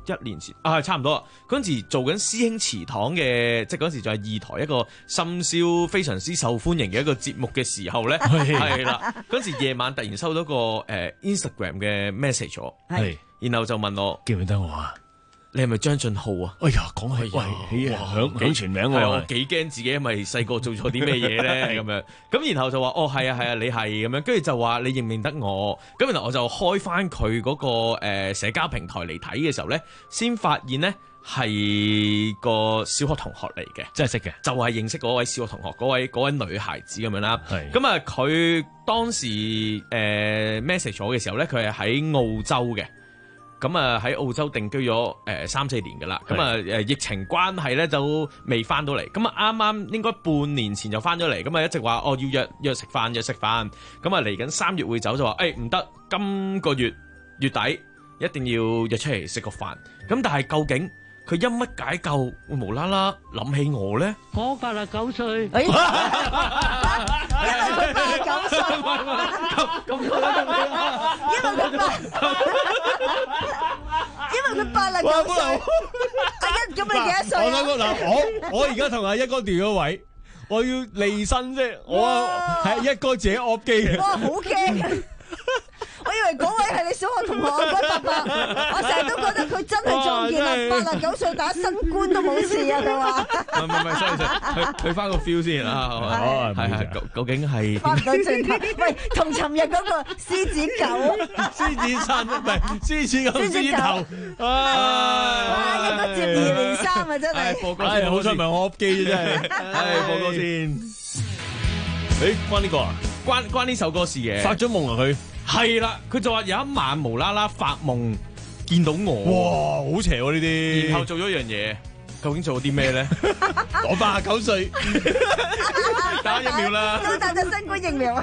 一年前啊，係差唔多啦。嗰陣時做緊師兄祠堂嘅，即係嗰陣時就係二台一個深宵非常之受歡迎嘅一個節目嘅時候咧，係啦。嗰陣時夜晚突然收到個誒、呃、Instagram 嘅 message 咗，係，然後就問我記唔記得我啊？你係咪張俊浩啊？哎呀，講起喂，響響全名喎，我幾驚自己係咪細個做錯啲咩嘢咧咁樣。咁然後就話哦係啊係啊，你係咁樣，跟住就話你認唔認得我？咁然後我就開翻佢嗰個誒、呃、社交平台嚟睇嘅時候咧，先發現咧係個小學同學嚟嘅，真係識嘅，就係認識嗰位小學同學，嗰位嗰位女孩子咁樣啦。係咁啊，佢當時誒、呃、message 咗嘅時候咧，佢係喺澳洲嘅。咁啊喺澳洲定居咗誒、呃、三四年噶啦，咁啊誒疫情關係咧就未翻到嚟，咁啊啱啱應該半年前就翻咗嚟，咁啊一直話哦要約約食飯約食飯，咁啊嚟緊三月會走就話誒唔得，今個月月底一定要約出嚟食個飯，咁但係究竟佢因乜解救會無啦啦諗起我咧？ 我八十九歲， 因為佢八十九歲， 咁因為佢八，因為佢八十九歲。阿一，咁你幾多歲啊？ 嗱，我我而家同阿一哥調咗位，我要離身啫，我係一哥自己惡機嘅。 哇，好驚！我以為嗰位係你小學同學阿哥伯伯，我成日都覺得佢真係壯健啦，八十九歲打新冠都冇事啊！佢話唔係唔係，sorry sorry，退退翻個 feel 先啊，係係係，究究竟係翻唔到轉頭？喂，同尋日嗰個獅子狗、 獅子山唔係獅子狗、獅子頭， 哇！一個接二連三啊，真係。 播歌先， 好彩唔係我機啫，真係。係播歌先。誒，關呢個啊？ 關關呢首歌事嘅。 發咗夢啊佢。 係啦，佢就話有一晚無啦啦發夢見到我， 哇，好邪喎呢啲！ 然後做咗一樣嘢，究竟做咗啲咩咧？ 我八十九歲， 打疫苗啦， 都打咗新冠疫苗啊！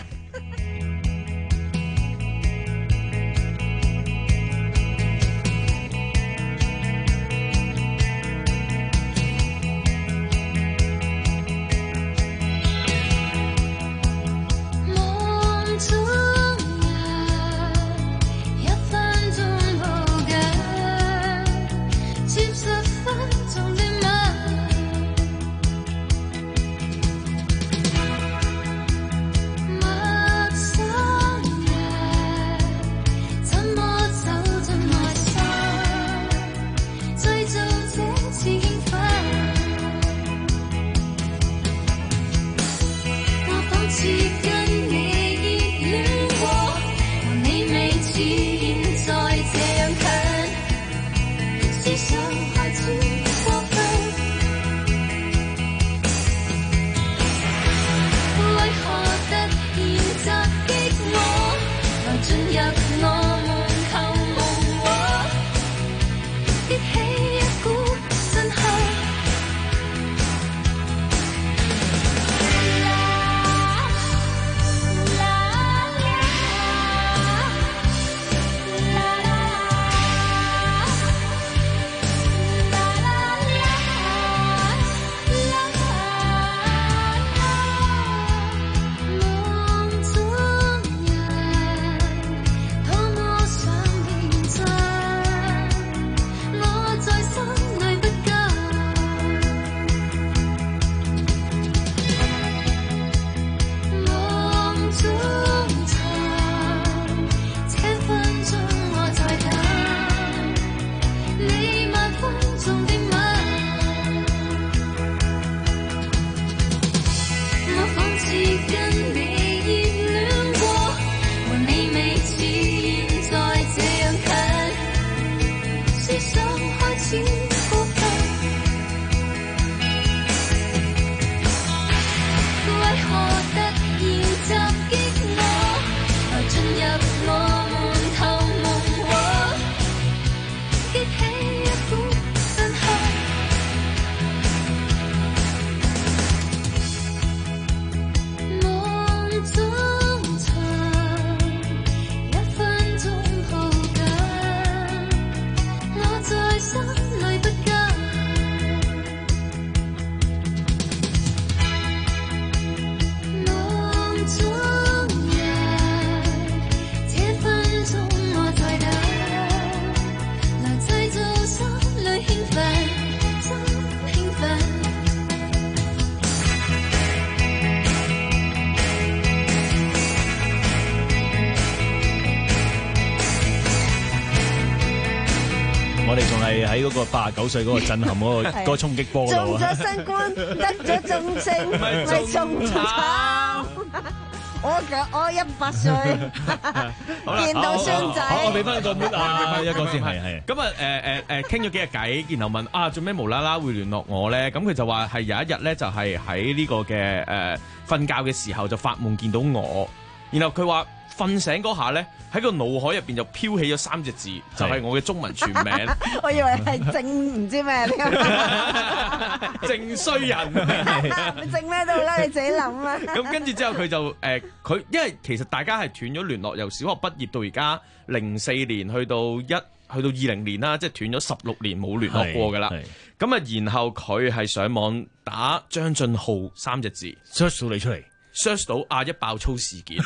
我哋仲係喺嗰個八十九歲嗰個震撼嗰個嗰個衝擊波度中咗新冠，得咗重症，咪中慘。我我一百歲，見到孫仔。 好，我俾翻個 mood 啊，俾翻一個先係係。 咁啊誒誒誒傾咗幾日偈，然後問啊做咩無啦啦會聯絡我咧？咁佢就話係有一日咧就係喺呢個嘅誒瞓覺嘅時候就發夢見到我，然後佢話瞓醒嗰下咧喺個腦海入邊就飄起咗三隻字，就係我嘅中文全名。 我以為係正唔知咩正衰人， 正咩都啦，你自己諗啦。 咁跟住之後佢就誒佢，因為其實大家係斷咗聯絡，由小學畢業到而家零四年去到一去到二零年啦，即係斷咗十六年冇聯絡過㗎啦。咁啊，然後佢係上網打張俊浩三隻字 search 到你出嚟。 search 到亞一爆粗事件，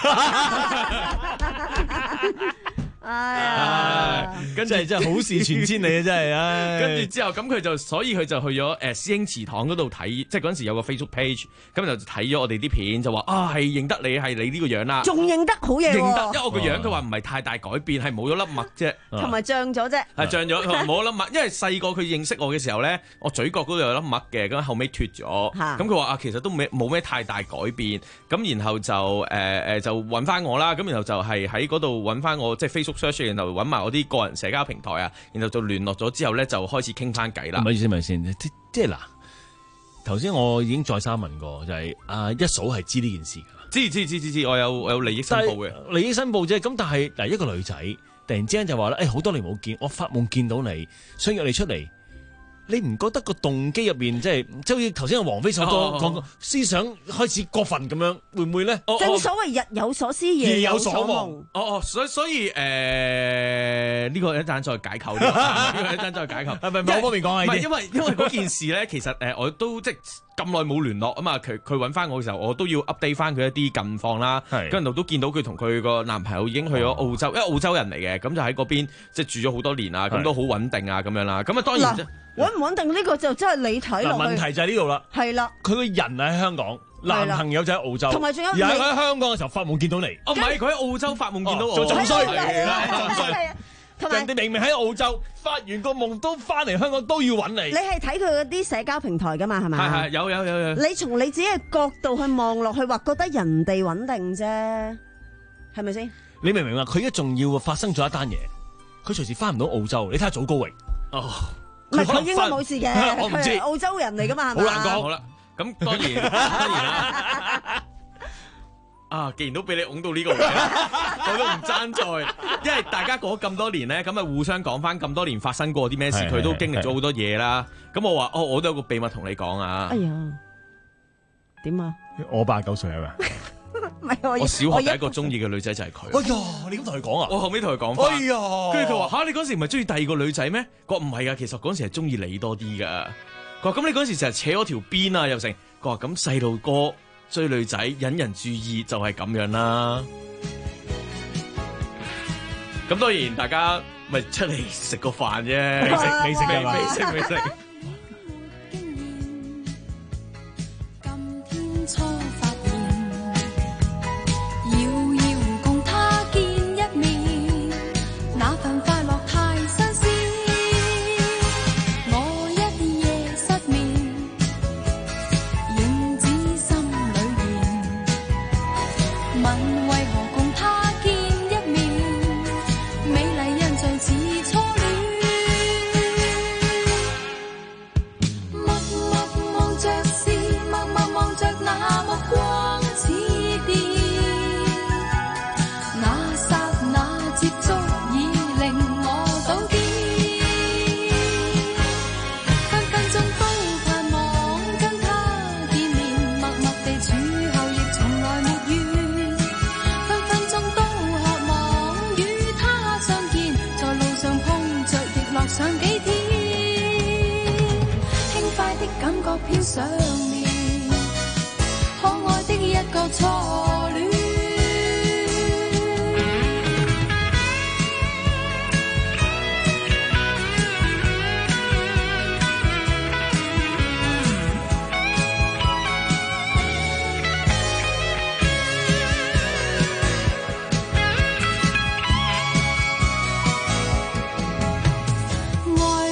哎呀， 跟住真係好事傳千里啊！真係，唉， 跟住之後咁佢就，所以佢就去咗誒師兄祠堂嗰度睇，即係嗰陣時有個 Facebook page，咁就睇咗我哋啲片，就話啊係認得你係你呢個樣啦， 仲認得好嘢， 認得，因為我個樣佢話唔係太大改變，係冇咗粒墨啫， 同埋漲咗啫， 係漲咗，冇粒墨，因為細個佢認識我嘅時候咧，我嘴角嗰度有粒墨嘅，咁後尾脫咗，咁佢話啊其實都冇冇咩太大改變，咁然後就誒誒、呃、就揾翻我啦，咁然後就係喺嗰度揾翻我，即係 Facebook search，然後揾埋我啲個人社交平台啊，然後就聯絡咗之後咧，就開始傾翻偈啦。 唔好意思，咪先，即即係嗱，頭先我已經再三問過，就係、是、阿一嫂係知呢件事㗎， 知知知知知，我有我有利益申報嘅， 利益申報啫。咁但係嗱，一個女仔突然之間就話咧，誒、哎、好多年冇見，我發夢見到你，想約你出嚟。你唔覺得個動機入邊即係即係好似頭先阿王菲首歌講個思想開始過分咁樣，會唔會咧？ 正所謂日有所思夜有所夢。 哦哦，所以所以誒呢個一陣再解構，呢個一陣再解構。 係咪某方面講係？ 唔係因為因為嗰件事咧，其實誒我都即係咁耐冇聯絡啊嘛。佢佢揾翻我嘅時候，我都要 update 翻佢一啲近況啦。跟住都見到佢同佢個男朋友已經去咗澳洲，因為澳洲人嚟嘅，咁就喺嗰邊即係住咗好多年啊，咁都好穩定啊咁樣啦。咁啊當然。 穩唔穩定呢個就真係你睇落去。 問題就喺呢度啦。係啦， 佢個人喺香港，男朋友就喺澳洲， 同埋仲有。 而喺香港嘅時候發夢見到你。 哦，唔係佢喺澳洲發夢見到我， 仲仲衰。 係啊， 人哋明明喺澳洲發完個夢都翻嚟香港都要揾你。 你係睇佢嗰啲社交平台㗎嘛？係咪？ 係係有有有有。 你從你自己嘅角度去望落去，話覺得人哋穩定啫，係咪先？ 你明唔明啊？佢一仲要發生咗一單嘢，佢隨時翻唔到澳洲。你睇下祖高榮。哦。 唔係佢應該冇事嘅， 我唔知佢係澳洲人嚟噶嘛，係咪？ 好難講。好啦，咁當然當然啦。啊，既然都俾你拱到呢個位，我都唔爭在，因為大家過咗咁多年咧，咁啊互相講翻咁多年發生過啲咩事，佢都經歷咗好多嘢啦。咁我話哦，我都有個秘密同你講啊。 哎呀，點啊？ 我八十九歲係咪？ 唔係我， 我小學第一個中意嘅女仔就係佢。 哎呀，你咁同佢講啊？ 我後尾同佢講翻。 哎呀， 跟住佢話吓，你嗰時唔係中意第二個女仔咩？佢話唔係啊，其實嗰時係中意你多啲噶。佢話咁你嗰時成日扯我條邊啊，又成。佢話咁細路哥追女仔引人注意就係咁樣啦。咁當然大家咪出嚟食個飯啫，未食未食未未食未食。 飄上面，可愛的一個初戀。愛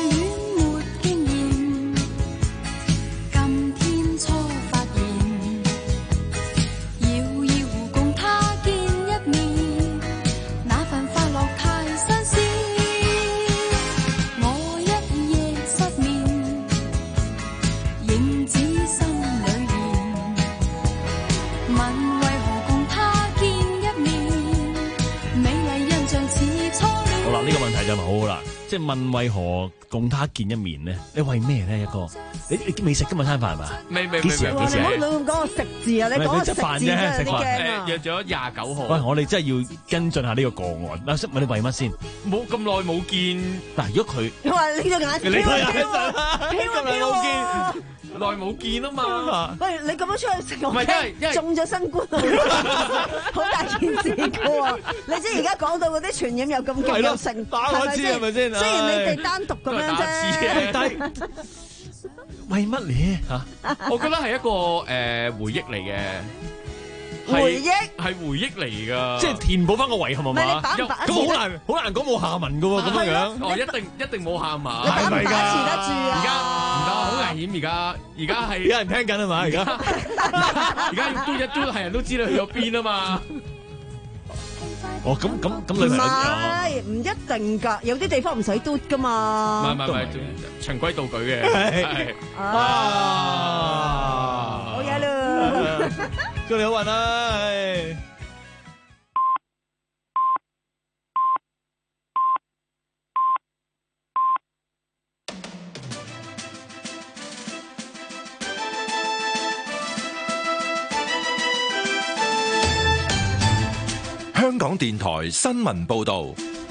像前已錯了。 好啦，呢、這個問題就係好好啦，即係問為何共他見一面呢？你為咩呢？一個你你未食今日餐飯係嘛？ 未未幾時啊？幾時啊？ 你講個食字啊！你講個食字啫， 食飯誒約咗廿九號。 喂，我哋真係要跟進下呢個個案。嗱，識問你為乜先？ 冇咁耐冇見。 嗱，如果佢你話你隻眼你個眼神飄咁耐冇見。 耐冇見啊嘛！ 喂，你咁樣出去食， 唔係因為因為中咗新冠，好大件事噶喎！你知而家講到嗰啲傳染又咁勁又盛， 打我知係咪先？ 雖然你哋單獨咁樣啫， 但係為乜嘢嚇？ 我覺得係一個誒回憶嚟嘅。 回憶係回憶嚟㗎， 即係填補翻個遺憾係嘛？咁好難好難講冇下文㗎喎，咁樣樣。 哦，一定一定冇下文。 係咪㗎？ 持得住啊！ 而家唔得，好危險！而家而家係有人聽緊係嘛？而家而家要嘟一嘟，係人都知道去咗邊啊嘛。 哦，咁咁咁， 唔係唔一定㗎，有啲地方唔使嘟㗎嘛。 唔係唔係唔係，循規蹈矩嘅。係啊，好嘢咯！ 祝你好運啦！ 香港電台新聞報導，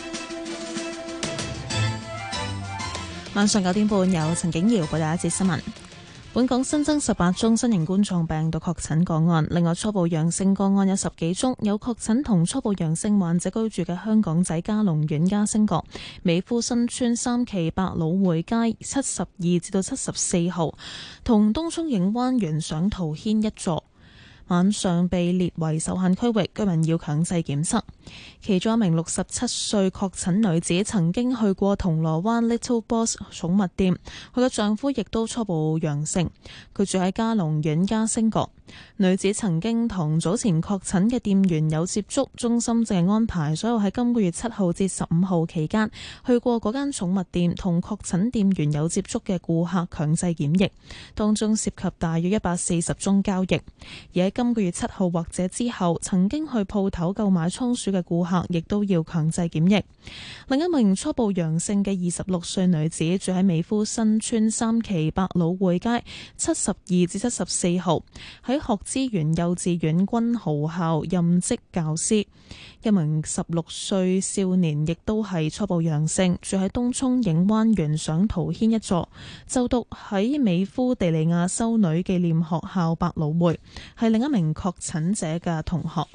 晚上九點半有陳景瑤報道一節新聞。本港新增十八宗新型冠狀病毒確診個案，另外初步陽性個案有十幾宗，有確診同初步陽性患者居住嘅香港仔嘉龍苑嘉星閣、美孚新村三期百老匯街七十二至到七十四號，同東涌影灣園上圖軒一座，晚上被列為受限區域，居民要強制檢測。其中一名六十七歲確診女子曾經去過銅鑼灣 Little Boss 寵物店，佢嘅丈夫亦都初步陽性，佢住喺嘉龍苑嘉星閣。女子曾經同早前確診嘅店員有接觸，中心正係安排所有喺今個月七號至十五號期間去過嗰間寵物店同確診店員有接觸嘅顧客強制檢疫，當中涉及大約一百四十宗交易。而喺今個月七號或者之後曾經去鋪頭購買倉鼠嘅顧客，亦都要強制檢疫。另一名初步陽性嘅二十六歲女子住喺美孚新村三期百老匯街七十二至七十四號，喺學之園幼稚園君豪校任職教師。一名十六歲少年亦都係初步陽性，住喺東涌影灣園上圖軒一座，就讀喺美孚地利亞修女紀念學校百老匯，係另一名確診者嘅同學。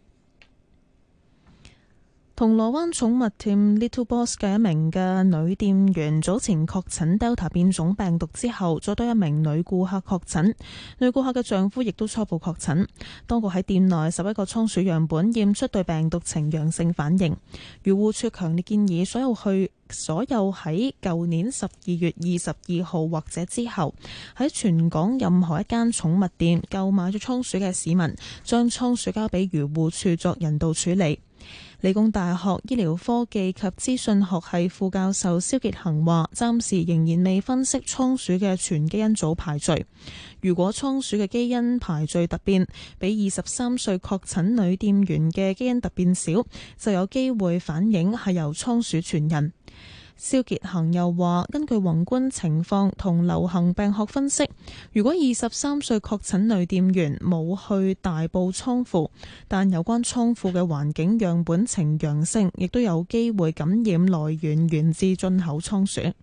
銅鑼灣寵物店 Little Boss 嘅一名嘅女店員早前確診 Delta 變種病毒之後，再多一名女顧客確診，女顧客嘅丈夫亦都初步確診。當局喺店內十一個倉鼠樣本驗出對病毒呈陽性反應。漁護署強烈建議所有去所有喺舊年十二月二十二號或者之後喺全港任何一間寵物店購買咗倉鼠嘅市民，將倉鼠交俾漁護署作人道處理。理工大學醫療科技及資訊學系副教授蕭傑恒話，暫時仍然未分析倉鼠嘅全基因組排序。如果倉鼠嘅基因排序突變比二十三歲確診女店員嘅基因突變少，就有機會反映係由倉鼠傳人。蕭傑恒又話，根據宏觀情況同流行病學分析，如果二十三歲確診女店員冇去大埔倉庫，但有關倉庫嘅環境樣本呈陽性，亦都有機會感染來源源自進口倉鼠。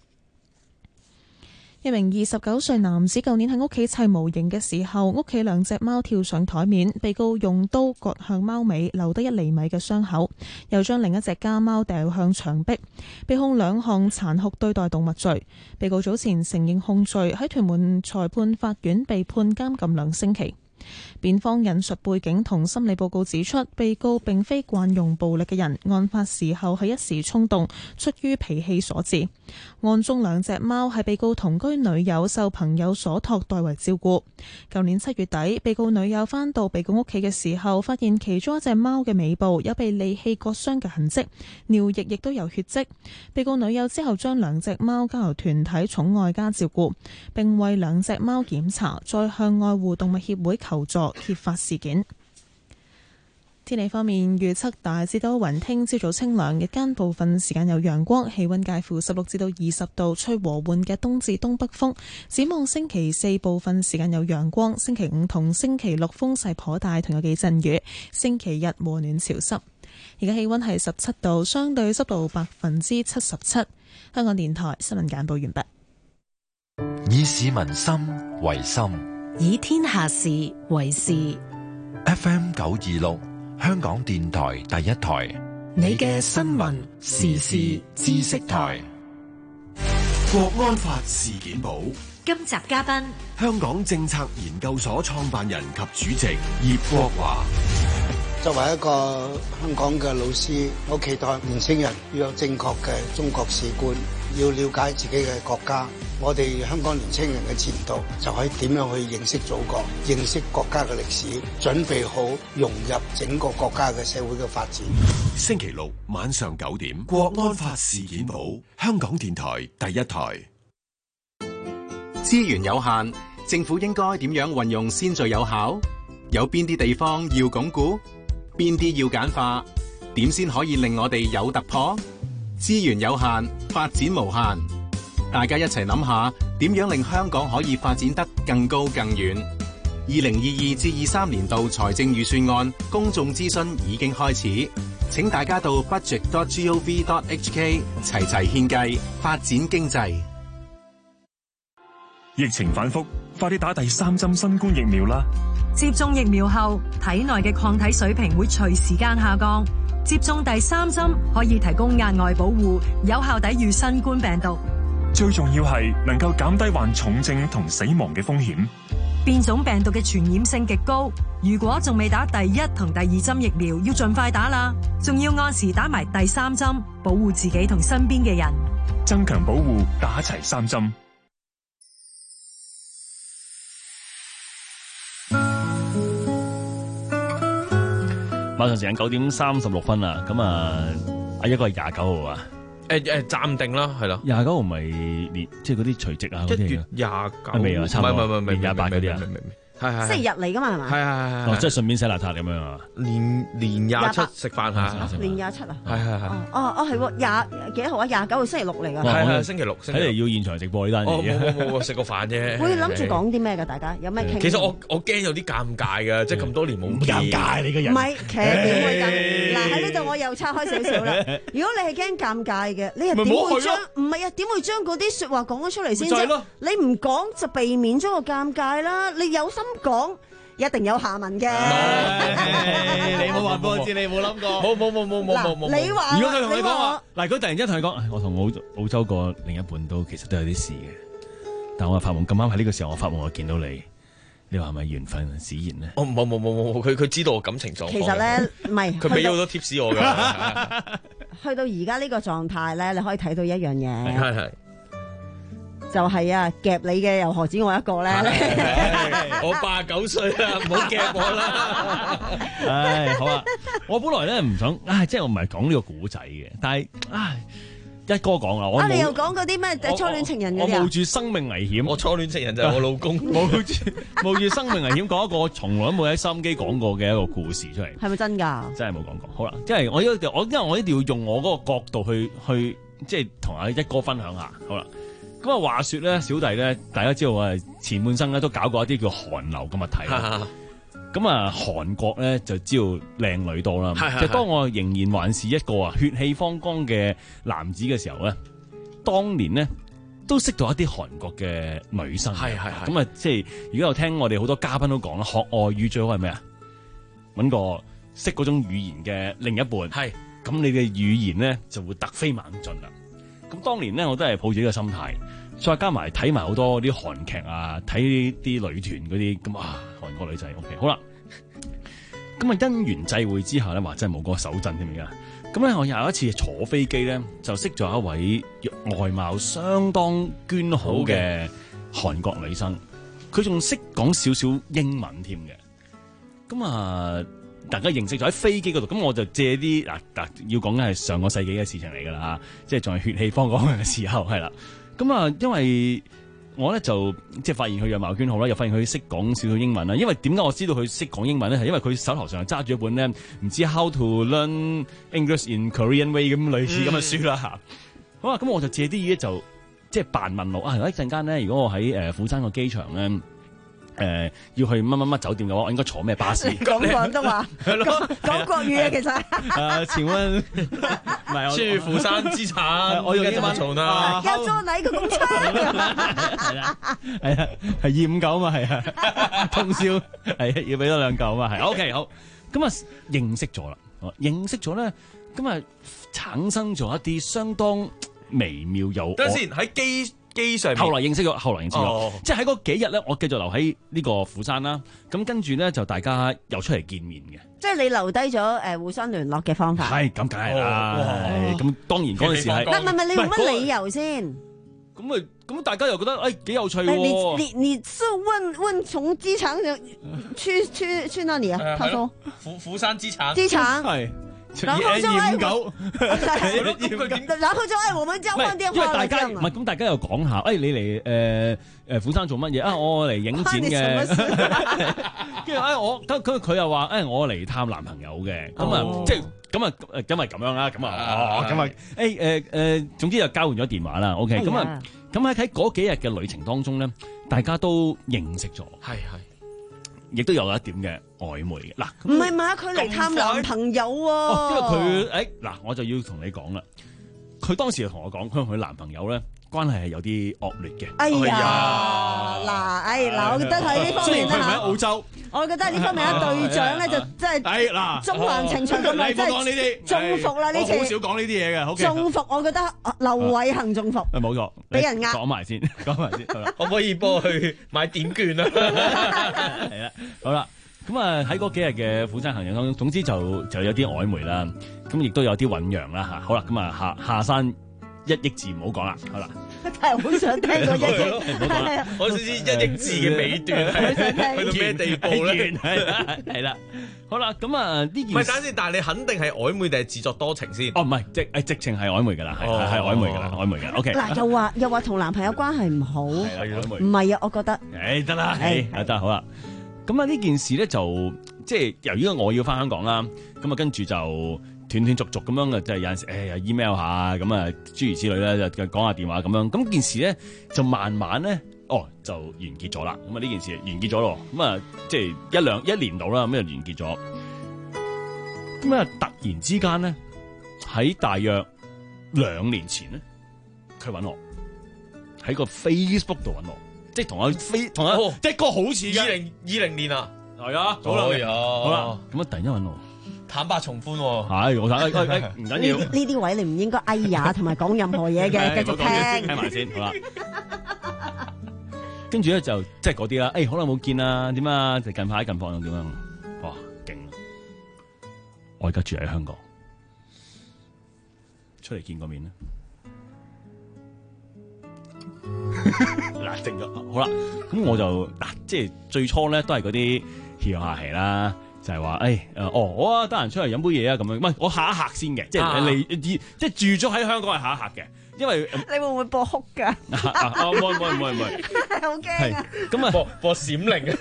一名二十九歲男子舊年喺屋企砌模型嘅時候，屋企兩隻貓跳上台面，被告用刀割向貓尾，留低一厘米嘅傷口，又將另一隻家貓掉向牆壁，被控兩項殘酷對待動物罪。被告早前承認控罪，喺屯門裁判法院被判監禁兩星期。辯方引述背景同心理報告指出，被告並非慣用暴力嘅人，案發時候係一時衝動，出於脾氣所致。案中兩隻貓係被告同居女友受朋友所託代為照顧。舊年七月底，被告女友返到被告屋企嘅時候，發現其中一隻貓嘅尾部有被利器割傷嘅痕跡，尿液亦都有血跡。被告女友之後將兩隻貓交由團體寵愛家照顧，並為兩隻貓檢查，再向愛護動物協會求助揭發事件。 天氣方面預測大致多雲，聽朝早清涼，日間部分時間有陽光，氣溫介乎十六至到二十度，吹和緩嘅東至東北風。展望星期四部分時間有陽光，星期五同星期六風勢頗大，同有幾陣雨。星期日和暖潮濕。而家氣溫係十七度，相對濕度百分之七十七。香港電台新聞簡報完畢。 以市民心為心， 以天下事為事。 F M 九二六。香港電台第一台， 你嘅新聞時事知識台。 國安法事件簿今集嘉賓， 香港政策研究所創辦人及主席葉國華。 作為一個香港嘅老師，我期待年輕人要有正確嘅中國史觀，要了解自己嘅國家。我哋香港年輕人嘅前途就係點樣去認識祖國、認識國家嘅歷史，準備好融入整個國家嘅社會嘅發展。 星期六晚上九點，國安法事件簿，香港電台第一台。 資源有限，政府應該點樣運用先最有效？有邊啲地方要鞏固？邊啲要簡化？點先可以令我哋有突破？資源有限，發展無限。大家一齊諗下，點樣令香港可以發展得更高更遠？二零二二至二三年度財政預算案公眾諮詢已經開始，請大家到 budget dot gov dot hk 齊齊獻計，發展經濟。 疫情反覆，快啲打第三針新冠疫苗啦！ 接種疫苗後，體內嘅抗體水平會隨時間下降。接種第三針可以提供額外保護，有效抵禦新冠病毒。 最重要係能夠減低患重症同死亡嘅風險。 變種病毒嘅傳染性極高，如果仲未打第一同第二針疫苗，要盡快打啦。仲要按時打埋第三針，保護自己同身邊嘅人。 增強保護，打齊三針。 晚上時間九點三十六分啦，咁啊，阿一個係廿九號啊， 誒誒暫定啦，係啦， 廿九號咪連即係嗰啲除夕啊嗰啲， 一月廿九， 未啊，差唔多， 唔係唔係唔係廿八嗰啲啊， 係係星期日嚟噶嘛係嘛？ 係係係哦，即係順便洗邋遢咁樣啊？ 年年廿七食飯嚇， 年廿七啊？ 係係係。 哦哦係喎，廿幾號啊？廿九號星期六嚟㗎。 係係星期六。睇嚟要現場直播呢單嘢。 哦冇冇冇，食個飯啫。 會諗住講啲咩㗎？大家有咩傾？ 其實我我驚有啲尷尬㗎，即係咁多年冇見。 尷尬你個人。 唔係，其實點會咁？嗱喺呢度我又拆開少少啦。如果你係驚尷尬嘅，你又點會將唔係啊？點會將嗰啲説話講咗出嚟先啫？你唔講就避免咗個尷尬啦。你有心講。一定有下文嘅， 你冇話俾我知，你冇諗過， 冇冇冇冇冇冇冇。 你話， 如果佢同你講話，嗱，佢突然之間同你講，我同澳澳洲個另一半都其實都有啲事嘅，但我發夢咁啱喺呢個時候，我發夢我見到你，你話係咪緣分使然咧？ 哦，冇冇冇冇，佢佢知道我感情狀況。 其實咧，唔係， 佢俾咗好多 tips 我㗎。 去到而家呢個狀態咧，你可以睇到一樣嘢。 係係。 就係啊，夾你嘅又何止我一個咧？ 我八十九歲啦，唔好夾我啦。 唉，好啊，我本來咧唔想，唉，即係我唔係講呢個古仔嘅，但係唉，一哥講啦，我啊，你又講嗰啲咩初戀情人嗰啲啊？ 我冒住生命危險， 我初戀情人就係我老公， 冒住冒住生命危險講一個我從來都冇喺收音機講過嘅一個故事出嚟。 係咪真㗎？ 真係冇講過。好啦，即係我一我因為我一定要用我嗰個角度去去，即係同阿一哥分享下。好啦。咁啊，話說咧，小弟咧，大家知道啊，前半生咧都搞過一啲叫韓流嘅物體啦。咁啊，韓國咧就知道靚女多啦。即係當我仍然還是一個啊血氣方剛嘅男子嘅時候咧，當年咧都識到一啲韓國嘅女生。係係係。咁啊，即係如果有聽我哋好多嘉賓都講啦，學外語最好係咩啊？搵個識嗰種語言嘅另一半。係。咁你嘅語言咧就會突飛猛進啦。咁當年咧，我都係抱住呢個心態，再加埋睇埋好多啲韓劇啊，睇啲女團嗰啲咁啊，韓國女仔 OK 好啦。咁啊，因緣際會之下咧，話真係冇個手震添而家。咁咧，我有一次坐飛機咧，就識咗一位外貌相當娟好嘅韓國女生，佢仲識講少少英文添嘅。咁啊，大家認識咗喺飛機嗰度，咁我就借啲嗱嗱要講嘅係上個世紀嘅事情嚟㗎啦，即係仲係血氣方剛嘅時候係啦。咁啊，因為我咧就即係發現佢樣貌娟好啦，又發現佢識講少少英文啦。因為點解我知道佢識講英文咧？係因為佢手頭上揸住一本咧唔知 How to Learn English in Korean Way 咁類似咁嘅書啦嚇。嗯、好啊，咁我就借啲嘢就即係扮問路啊！一陣間咧，如果我喺誒釜山個機場咧。誒、呃、要去乜乜乜酒店嘅話，我應該坐咩巴士？ 講廣東話，講講國語啊，其實。 誒，請問，唔係去釜山機場，我要英文從啊。 要坐哪一個公車？ 係啦，係啊，係二五九啊嘛，係啊，通宵係要俾多兩嚿啊嘛，係。OK， 好，咁啊認識咗啦，認識咗咧，咁啊產生咗一啲相當微妙有。 等陣先喺機。機上後來認識咗，後來認識咗，哦、即係喺嗰幾日咧，我繼續留喺呢個釜山啦。咁跟住咧，就大家又出嚟見面嘅。 即係你留低咗誒互相聯絡嘅方法。 係咁梗係啦，咁當然嗰陣時係。 唔係唔係，你用乜理由先？ 咁咪咁大家又覺得誒幾有趣喎？ 你你你是問問從機場去去去哪裡啊？他說釜釜山機場。 機場係。然後就誒，然後就誒，我們交換電話。 因為大家唔係咁，大家又講下，誒，你嚟誒誒釜山做乜嘢啊？我嚟影展嘅。跟住誒，我咁佢佢又話誒，我嚟探男朋友嘅。咁啊，即係咁啊，咁咪咁樣啦。咁啊，咁啊，誒誒誒，總之就交換咗電話啦。OK，咁啊，咁喺喺嗰幾日嘅旅程當中咧，大家都認識咗。係係。亦都有一點嘅曖昧嘅嗱， 唔係嘛？佢嚟探男朋友喎、 哦，因為佢誒嗱，我就要同你講啦。佢當時就同我講，佢同佢男朋友咧關係係有啲惡劣嘅。 哎呀，嗱，哎嗱，我覺得喺呢方面咧嚇， 喺澳洲， 我覺得喺呢方面咧隊長咧就真係嗱，縱橫情長咁耐，真係中伏啦呢次。 我好少講呢啲嘢嘅， 中伏，我覺得劉偉恒中伏。 冇錯， 俾人呃。 講埋先，講埋先， 可唔可以幫我去買點券啊？ 係啦，好啦，咁啊喺嗰幾日嘅釜山行程當中，總之就就有啲曖昧啦，咁亦都有啲醞釀啦嚇。好啦，咁啊下下山一億字唔好講啦，好啦。 真係好想聽個一億， 我想知一億字嘅尾段係去到咩地步咧？ 係啦，好啦，咁啊呢件唔係等先，但係你肯定係曖昧定係自作多情先？ 哦，唔係，直誒直情係曖昧㗎啦，係係曖昧㗎啦，曖昧㗎。OK。 嗱，又話又話同男朋友關係唔好，唔係啊，我覺得。 誒得啦，誒得好啦。咁啊呢件事咧就即係由於我要翻香港啦，咁啊跟住就。斷斷續續咁樣嘅，就係有陣時誒又 email 下咁啊，諸如此類咧，就講下電話咁樣。咁件事咧就慢慢咧，哦就完結咗啦。咁啊呢件事完結咗咯。咁啊即係一兩一年度啦，咁就完結咗。咁啊突然之間咧，喺大約兩年前咧，佢揾我喺個 Facebook 度揾我，即係同我飛同我、哦、即係個好似嘅。 二零二零年啊， 係啊，早啦，好啦，咁啊突然間揾我。 坦白從寬喎， 係我睇，誒唔緊要。 呢呢啲位你唔應該哎呀，同埋講任何嘢嘅，繼續聽。 聽埋先，好啦。跟住咧就即係嗰啲啦，誒好耐冇見啦，點啊？就近排近況又點樣？哇，勁！我而家住喺香港，出嚟見個面啦。嗱，靜咗，好啦，咁我就嗱，即係最初咧都係嗰啲戲下戲啦。就係話，誒、哎，誒，哦，好啊，得閒出嚟飲杯嘢啊，咁樣，唔係，我下一客先嘅，即係你，即係住咗喺香港係下一客嘅，因為你會唔會播哭㗎？ 唔會唔會唔會唔會， 好驚啊！ 咁啊， 播播閃靈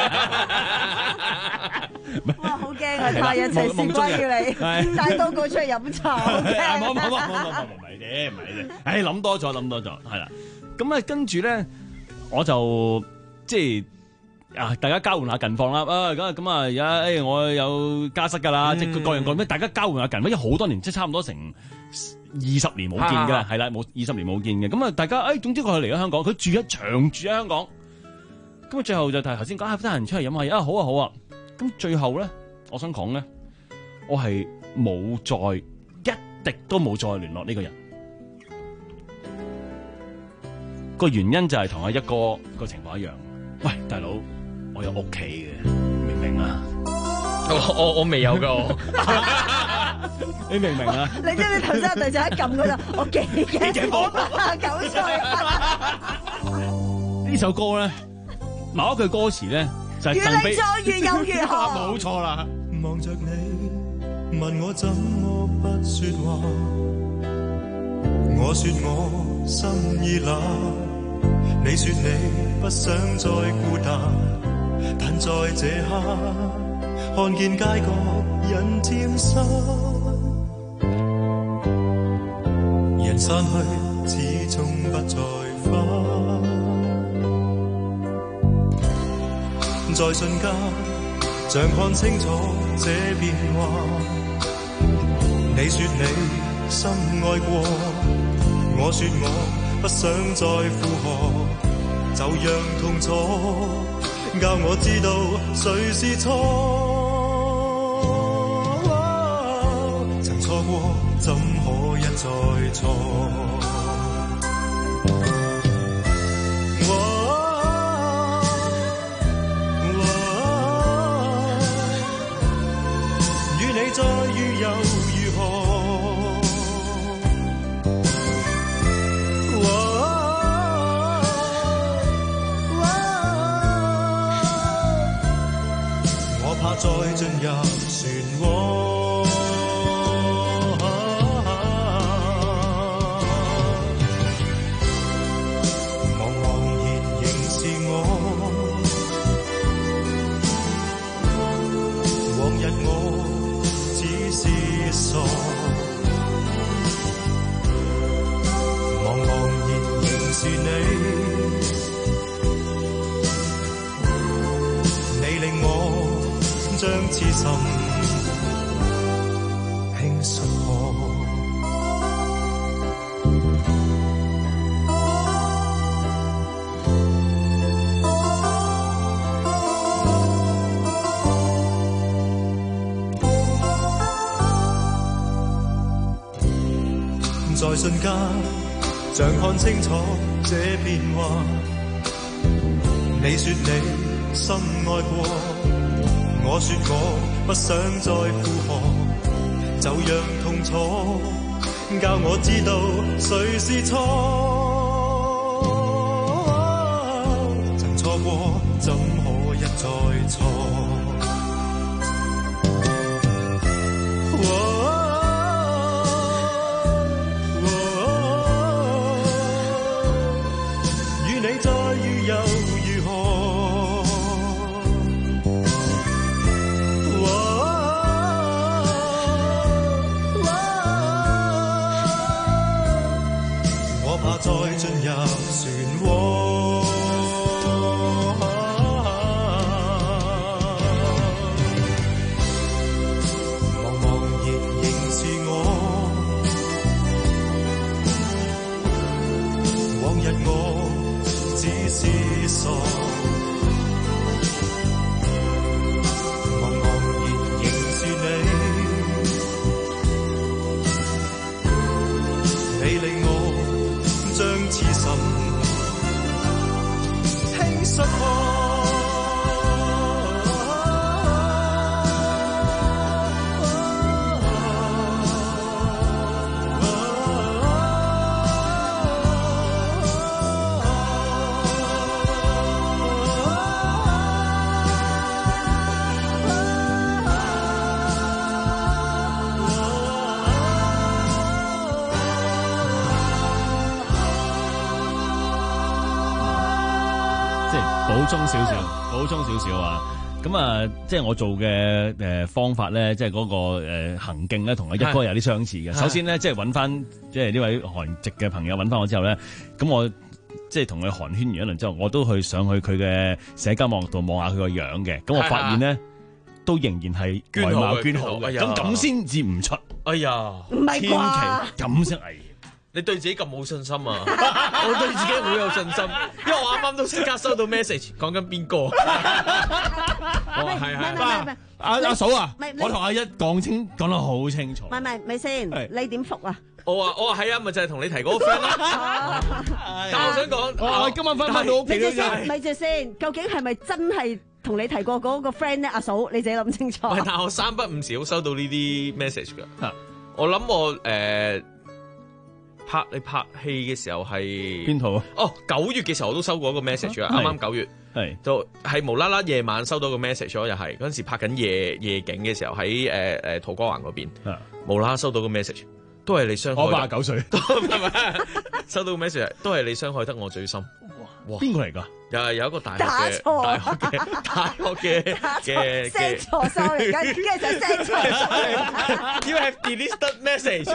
哇，好驚啊！太日齊時關要你帶多個出嚟飲茶，好驚！ 冇冇冇冇冇冇，唔係啫，唔係啫，誒，諗多咗，諗多咗，係啦，咁啊，跟住咧，我就即係。啊！大家交換下近況啦，啊咁啊咁啊，而家誒我有家室㗎啦，嗯、即係各樣各樣咩，大家交換下近況，因為好多年，即係差唔多成二十年冇見㗎，係啦，冇二十年冇見嘅，咁啊大家誒、哎，總之佢嚟咗香港，佢住一長住喺香港，咁啊最後就係頭先講下得閒出嚟飲下嘢啊，好啊好啊，咁最後咧，我想講咧，我係冇再一滴都冇再聯絡呢個人，個原因就係同阿一哥個情況一樣，喂大佬。我有屋企嘅，明唔明啊？ 我我我未有噶， 你明唔明啊？ 你知唔知頭先阿隊長一撳嗰度，我幾驚，我八十九歲。 呢首歌咧，某一句歌詞咧就係越嚟再越有越好。 冇錯啦。 望着你，問我怎麼不說話？我說我心已冷。 你說你不想再孤單，但在這刻看見街角人漸散，人散去始終不再返，在瞬間像看清楚這變幻。你說你深愛過，我說我不想再負荷，就讓痛楚教我知道誰是錯。曾錯過怎可一再錯？與你再遇又如何？再進入漩渦，茫茫然仍是我，往日我只是傻，茫茫然仍是你，你令我將痴心輕率可。在瞬間像看清楚這變幻，你說你深愛過，我說我不想再負荷，就讓痛楚教我知道誰是錯。曾錯過怎可一再錯？與你再遇又如何？怕再進入漩渦，茫茫然仍是我，往日我只是傻，茫茫然仍是你，你令我將痴心輕率可。 補充少少，補充少少啊！咁啊，即係我做嘅誒方法咧，即係嗰個誒行徑咧，同阿一哥有啲相似嘅。首先咧，即係揾翻即係呢位韓籍嘅朋友揾翻我之後咧，咁我即係同佢寒暄完一輪之後，我都去上去佢嘅社交網絡度望下佢個樣嘅。咁我發現咧，都仍然係外貌捐好嘅。咁咁先至唔出。 哎呀， 唔係啩？ 咁先危險。 你對自己咁冇信心啊！我對自己好有信心，因為我啱啱都即刻收到 message， 講緊邊個？ 我係係阿阿嫂啊！我同阿一講清講得好清楚。 唔係唔係，咪先？你點覆啊？ 我話我話係啊，咪就係同你提嗰個 friend 咯。但我想講， 我今晚翻返到屋企都係。咪住先，究竟係咪真係同你提過嗰個 friend 咧？阿嫂，你自己諗清楚。 但我三不五時好收到呢啲 message 㗎。我諗我誒。拍你拍戲嘅時候係邊套啊？ 哦，九月嘅時候我都收過一個 message 啊，啱啱九月係就係無啦啦夜晚收到個 message 咯，又係嗰陣時拍緊夜夜景嘅時候喺誒誒土瓜灣嗰邊，無啦啦收到個 message，都係你傷害。 我八十九歲， 係咪？收到個 message 都係你傷害得我最深。 邊個嚟㗎？ 又係有一個大學打嘅錯大學嘅大學嘅嘅 send 錯 sorry，跟住就 send 錯 sorry。You have deleted message。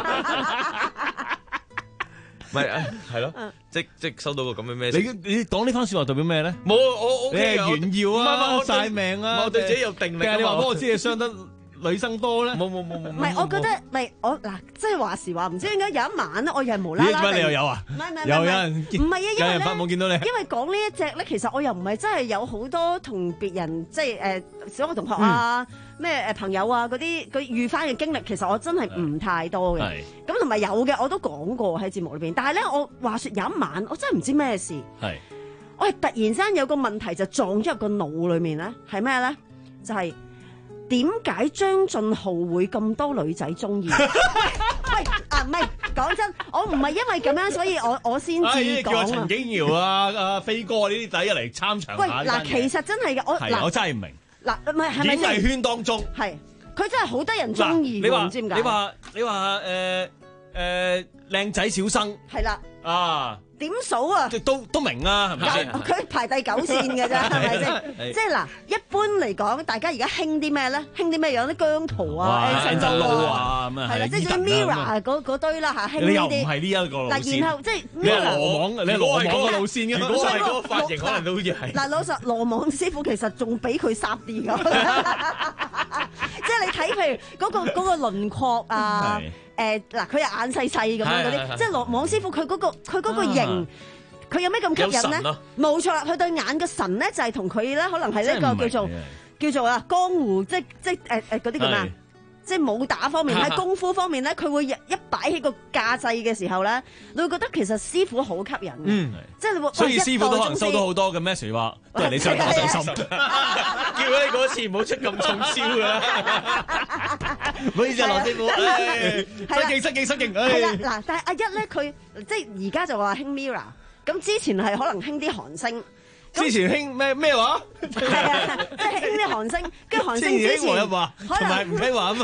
唔係啊，係咯，即即收到個咁嘅 message。 你你講呢番説話代表咩咧？ 冇，我我你係炫耀啊，晒命啊， 我對自己有定力啊嘛。 你話俾我知你傷得女生多咧？ 冇冇冇冇。 唔係，我覺得唔係我嗱，即係話時話，唔知點解有一晚咧，我又係無啦啦。 點解你又有啊？ 唔係唔係有有人唔係啊，因為咧， 冇見到你。 因為講呢一隻咧，其實我又唔係真係有好多同別人即係誒小學同學啊。咩誒朋友啊嗰啲佢遇翻嘅經歷，其實我真係唔太多嘅。咁同埋有嘅我都講過喺節目裏邊，但係咧我話説有一晚我真係唔知咩事， 係我係突然間有個問題就撞咗入個腦裏面咧，係咩咧？就係點解張俊浩會咁多女仔中意？喂啊，唔係講真，我唔係因為咁樣，所以我我先至講啊。 陳景瑤啊、阿飛哥呢啲仔一嚟參場。 喂嗱，其實真係嘅，我嗱我真係唔明。 嗱，唔係係咪演藝圈當中係佢真係好多人中意， 你話唔知點解？ 你話你話誒誒靚仔小生係啦啊？ 點數啊？ 都都明啊，係咪先？ 佢排第九線嘅啫，係咪先？即係嗱，一般嚟講，大家而家興啲咩咧？興啲咩樣？啲姜濤啊、 Anson 啊咁啊， 係啦，即係啲 Mirror 嗰嗰堆啦嚇，興呢啲。 你又唔係呢一個路線？ 嗱，然後即係你係羅網，你係羅網嘅路線嘅。 如果係嗰個髮型，可能都好似係。 嗱，老實羅網師傅其實仲比佢殺啲㗎，即係你睇譬如嗰個嗰個輪廓啊。誒嗱，佢又眼細細咁樣嗰啲，即係羅網師傅佢嗰個佢嗰個型，佢有咩咁吸引咧？冇錯啦，佢對眼嘅神咧就係同佢咧，可能係呢個叫做叫做啊江湖，即即誒誒嗰啲叫咩啊？即係武打方面，喺功夫方面咧，佢會一擺起個架勢嘅時候咧，你會覺得其實師傅好吸引嘅。嗯，即係你會。 所以師傅都可能收到好多嘅 message 話，都係你上當上心， 叫你嗰次唔好出咁重招㗎啦。唔好意思啊，羅師傅，失敬失敬失敬。 係啦，嗱，但係阿一咧，佢即係而家就話興 Mirror，咁之前係可能興啲韓星。 之前興咩咩話？ 係啊，即係興啲韓星，跟住韓星之前同埋吳啟華啊嘛。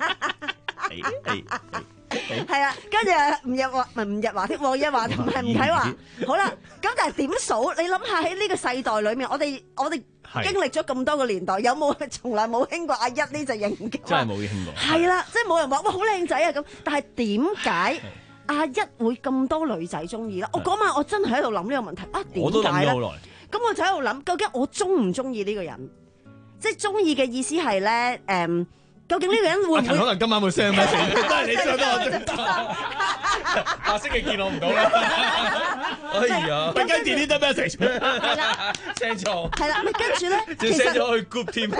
係啊，跟住吳日華唔係吳日華添，黃日華同埋吳啟華。好啦，咁但係點數？你諗下喺呢個世代裏面，我哋我哋經歷咗咁多個年代，有冇從來冇興過阿一呢隻型嘅？ 真係冇興過。 係啦，即係冇人話哇好靚仔啊咁，但係點解阿一會咁多女仔中意咧？我嗰晚我真係喺度諗呢個問題啊，點解咧？ 我都諗咗好耐。 咁我就喺度諗，究竟我中唔中意呢個人？即係中意嘅意思係咧，誒，究竟呢個人會唔會？ 阿陳可能今晚會 send message，都係你上得我最。下星期見我唔到啦。哎呀，點解 delete message？ 係啦 ，send 錯。 係啦，咪跟住咧， 仲 send 咗去 group 添。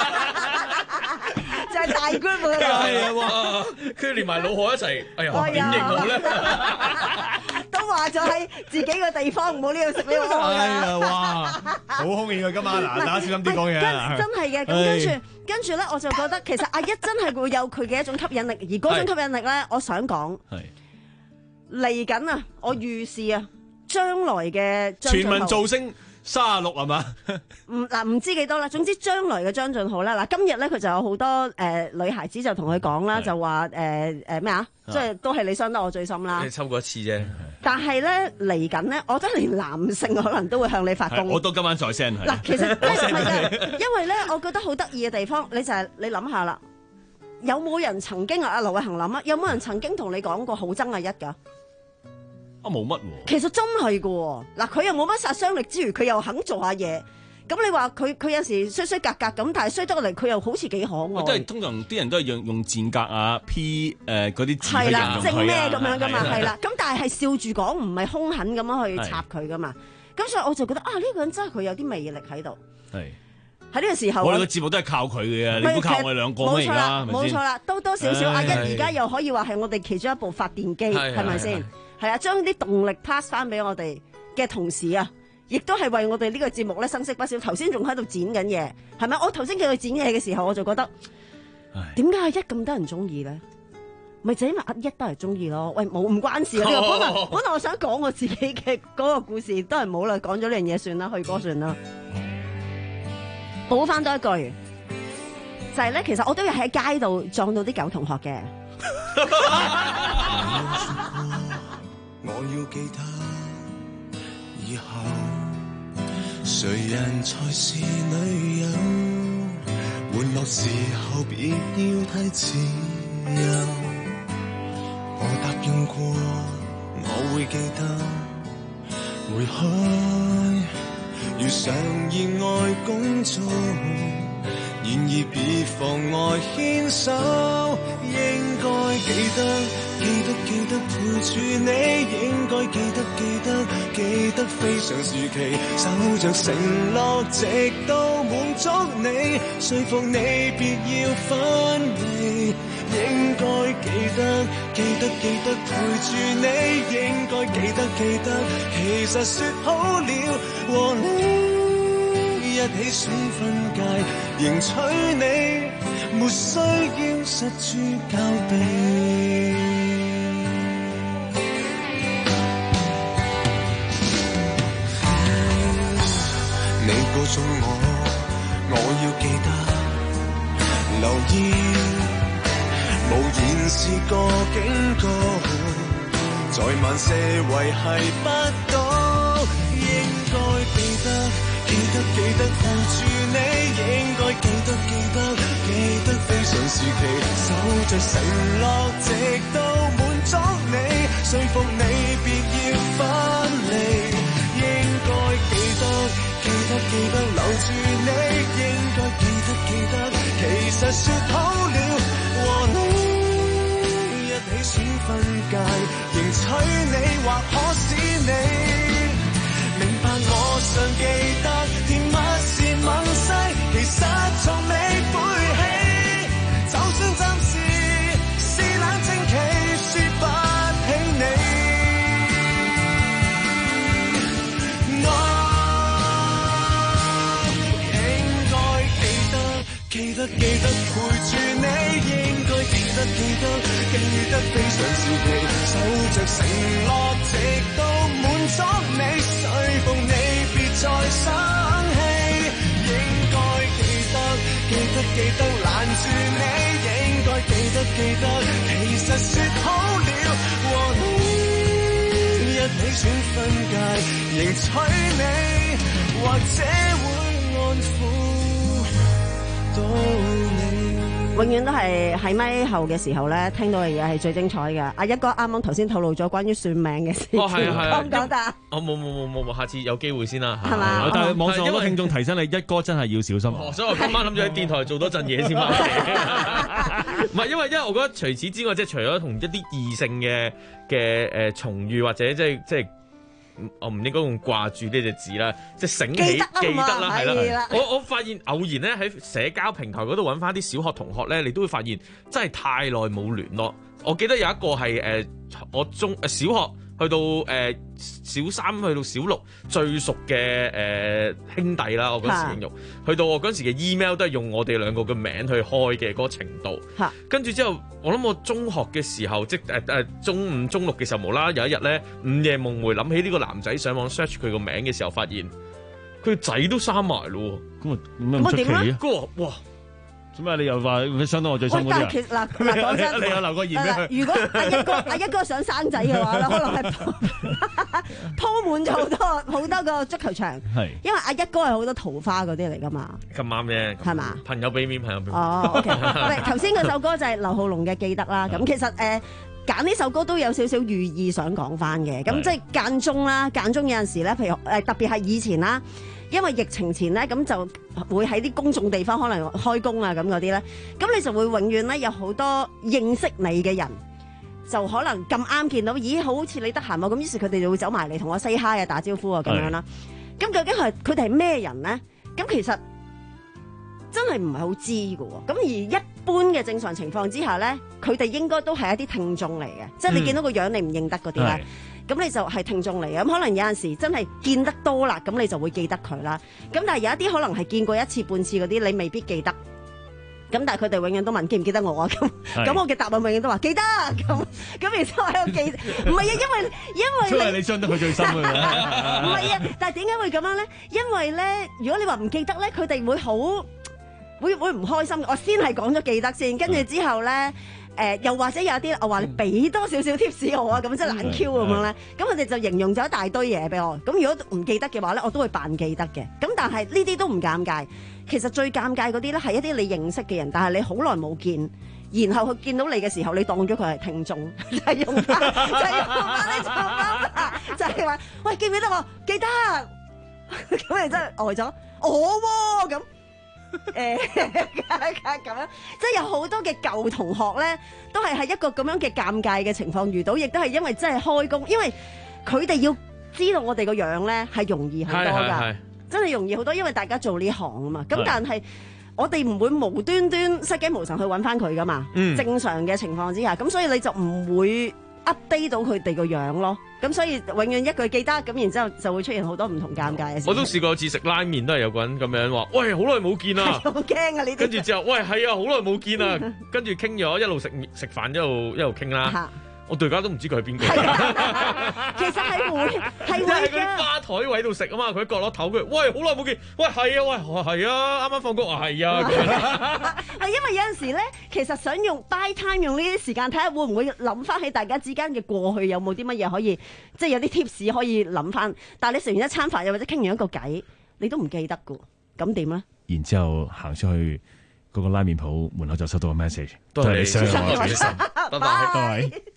就係大 group 嗰度。 係啊，哇！佢連埋老何一齊，哎呀，點認好咧？ 都話咗喺自己個地方，唔好呢度食呢個。 哎呀，哇！好兇險啊，今晚嗱，大家小心啲講嘢。 真係嘅，咁跟住跟住咧，我就覺得其實阿一真係會有佢嘅一種吸引力，而嗰種吸引力咧，我想講嚟緊啊，我預示啊，將來嘅全民造星。三十六係嘛？ 唔嗱唔知幾多啦。總之將來嘅張俊浩啦，嗱今日咧佢就有好多誒、呃、女孩子就同佢講啦，就話誒誒咩啊？即係都係你傷得我最深啦。 你抽過一次啫。 但係咧嚟緊咧，我覺得連男性可能都會向你發功。 我到今晚再 send 嗱，其實真係嘅，因為咧，我覺得好得意嘅地方，你就係、是、你諗下啦，有冇人曾經啊？阿劉偉恒諗啊，有冇人曾經同你講過好憎阿一㗎？ 啊冇乜喎， 其實真係噶喎，嗱佢又冇乜殺傷力之餘，佢又肯做下嘢，咁你話佢佢有時衰衰格格咁，但係衰得嚟佢又好似幾可愛。 即係通常啲人都係用用賤格啊 P 誒嗰啲字係啦，正咩咁樣噶嘛， 係啦，咁但係係笑住講，唔係兇狠咁樣去插佢噶嘛，咁所以我就覺得啊呢個人真係佢有啲魅力喺度。係喺呢個時候， 我哋個節目都係靠佢嘅，你估靠我哋兩個咩而家？ 冇錯啦，多多少少阿一而家又可以話係我哋其中一部發電機，係咪先？係啊，將啲動力 pass 翻俾我哋嘅同事啊，亦都係為我哋呢個節目咧生色不少。頭先仲喺度剪緊嘢，係咪？我頭先叫佢剪嘢嘅時候，我就覺得點解阿一咁多人中意咧？咪就因為阿一都係中意咯。喂，冇唔關事啊！呢個本來本來我想講我自己嘅嗰個故事，都係冇啦，講咗呢樣嘢算啦，去歌算啦。補翻多一句，就係咧，其實我都要喺街度撞到啲舊同學嘅。 我要記得以後，誰人才是女友？玩樂時候別要太自由。我答應過，我會記得。回去如常熱愛工作，然而別妨礙牽手。應該記得，記得記得陪住你，應該記得記得記得非常時期，守着承諾直到滿足你，說服你別要分離。應該記得，記得記得陪住你，應該記得記得，其實說好了和你一起選分界，迎娶你，沒需要失諸交臂。你告訴我，我要記得留意。無言是個警告，在晚些維繫不到。應該記得，記得記得扶住你，應該記得記得記得非常時期，守着承諾直到滿足你，說服你別要分離。應該記得，記得記得留住你，應該記得記得，其實說好了和你一起選分界，迎娶你或可使你明白我尚記得甜蜜是猛西，其實從未背棄，就算暫時是冷靜期，說不起你。我應該記得，記得記得陪住你，應該記得記得記得非常時期，守着承諾直到滿足你，說服你別再生氣。應該記得，記得記得攔住你，應該記得記得，其實說好了和你一起選分界，迎娶你，或者會安撫到你。 永遠都係喺咪後嘅時候咧，聽到嘅嘢係最精彩嘅。阿一哥啱啱頭先透露咗關於算命嘅事， 哦係係， 講唔講得？ 我冇冇冇冇冇，下次有機會先啦。 係嘛？ 但係網上好多聽眾提醒你，一哥真係要小心。 哦，所以我今晚諗住喺電台做多陣嘢先翻嚟。唔係，因為因為我覺得除此之外，即係除咗同一啲異性嘅嘅誒重遇或者即係即係。我唔應該用掛住呢隻字啦，即係醒起記得啦，係啦。我我發現偶然咧喺社交平台嗰度揾翻啲小學同學咧，你都會發現真係太耐冇聯絡。我記得有一個係誒、呃、我中誒小學去到誒、呃、小三去到小六最熟嘅誒、呃、兄弟啦，我嗰時形容。去到我嗰時嘅 email 都係用我哋兩個嘅名去開嘅嗰個程度。跟住之後，我諗我中學嘅時候，即誒誒、呃、中五中六嘅時候，無啦有一日咧午夜夢回諗起呢個男仔，上網 search 佢個名嘅時候，發現佢個仔都生埋咯。 咁啊咁啊出奇啊！ 嗰個哇！ 做咩？你又話佢傷到我最深嗰啲啊？ 嗱嗱講真， 你有留個言咩？ 如果阿一哥阿一哥想生仔嘅話咧，可能係鋪滿咗好多好多個足球場。係，因為阿一哥係好多桃花嗰啲嚟噶嘛。 咁啱啫，係嘛？朋友俾面，朋友俾面。 哦 ，OK。喂，頭先嗰首歌就係劉浩龍嘅《記得》啦。咁其實誒揀呢首歌都有少少寓意想講翻嘅。咁即係間中啦，間中有陣時咧，譬如誒特別係以前啦。因為疫情前咧，咁就會喺啲公眾地方可能開工啊咁嗰啲咧，咁你就會永遠咧有好多認識你嘅人，就可能咁啱見到，咦好似你得閒喎，咁於是佢哋就會走埋嚟同我 say hi 啊打招呼啊咁樣啦。咁究竟係佢哋係咩人咧？咁其實真係唔係好知㗎喎。咁而一般嘅正常情況之下咧，佢哋應該都係一啲聽眾嚟嘅，即係你見到個樣你唔認得嗰啲咧。咁你就係聽眾嚟嘅，咁可能有陣時真係見得多啦，咁你就會記得佢啦。咁但係有一啲可能係見過一次半次嗰啲，你未必記得。咁但係佢哋永遠都問記唔記得我啊？咁咁我嘅答案永遠都話記得。咁咁然之後喺度記，唔係啊，因為因為因為你傷得佢最深㗎啦。 唔係啊，但係點解會咁樣咧？因為咧，如果你話唔記得咧，佢哋會好會會唔開心。我先係講咗記得先，跟住之後咧，誒、呃、又或者有啲我話你俾多少少 tips 我啊，咁即係懶 Q 咁樣咧。咁佢哋就形容咗一大堆嘢俾我。咁如果唔記得嘅話咧，我都會扮記得嘅。咁但係呢啲都唔尷尬。其實最尷尬嗰啲咧係一啲你認識嘅人，但係你好耐冇見。然後佢見到你嘅時候，你當咗佢係聽眾，就係用翻，就係用翻你做翻法，就係話：喂，記唔記得我？記得。咁你真係呆咗，我喎咁，誒咁樣，即係有好多嘅舊同學咧，都係喺一個咁樣嘅尷尬嘅情況遇到，亦都係因為真係開工，因為佢哋要知道我哋個樣咧係容易好多㗎，真係容易好多，因為大家做呢行啊嘛。咁但係。我哋唔會無端端失驚無神去揾翻佢噶嘛，嗯、正常嘅情況之下，咁所以你就唔會 update 到佢哋個樣咯。咁所以永遠一句記得，咁然之後就會出現好多唔同尷尬嘅事。 我都試過次食拉麵都係有個人咁樣話，喂，好耐冇見啦， 好驚啊！呢啲跟住之後，喂，係啊，好耐冇見啦，跟住傾咗一路食食飯一路一路傾啦。我到而家都唔知佢係邊個。 其實係會係會㗎。 喺嗰啲吧台位度食啊嘛，佢喺角落頭佢，喂，好耐冇見，喂，係啊，喂，係啊，啱啱放工啊，係啊。 係因為有陣時咧，其實想用 buy time 用呢啲時間睇下會唔會諗翻起大家之間嘅過去有冇啲乜嘢可以，即係有啲 tips 可以諗翻。但係你食完一餐飯又或者傾完一個偈，你都唔記得㗎，咁點咧？ 然之後行出去嗰個拉麵鋪門口就收到個 message， 都係你傷我自己心， 拜拜。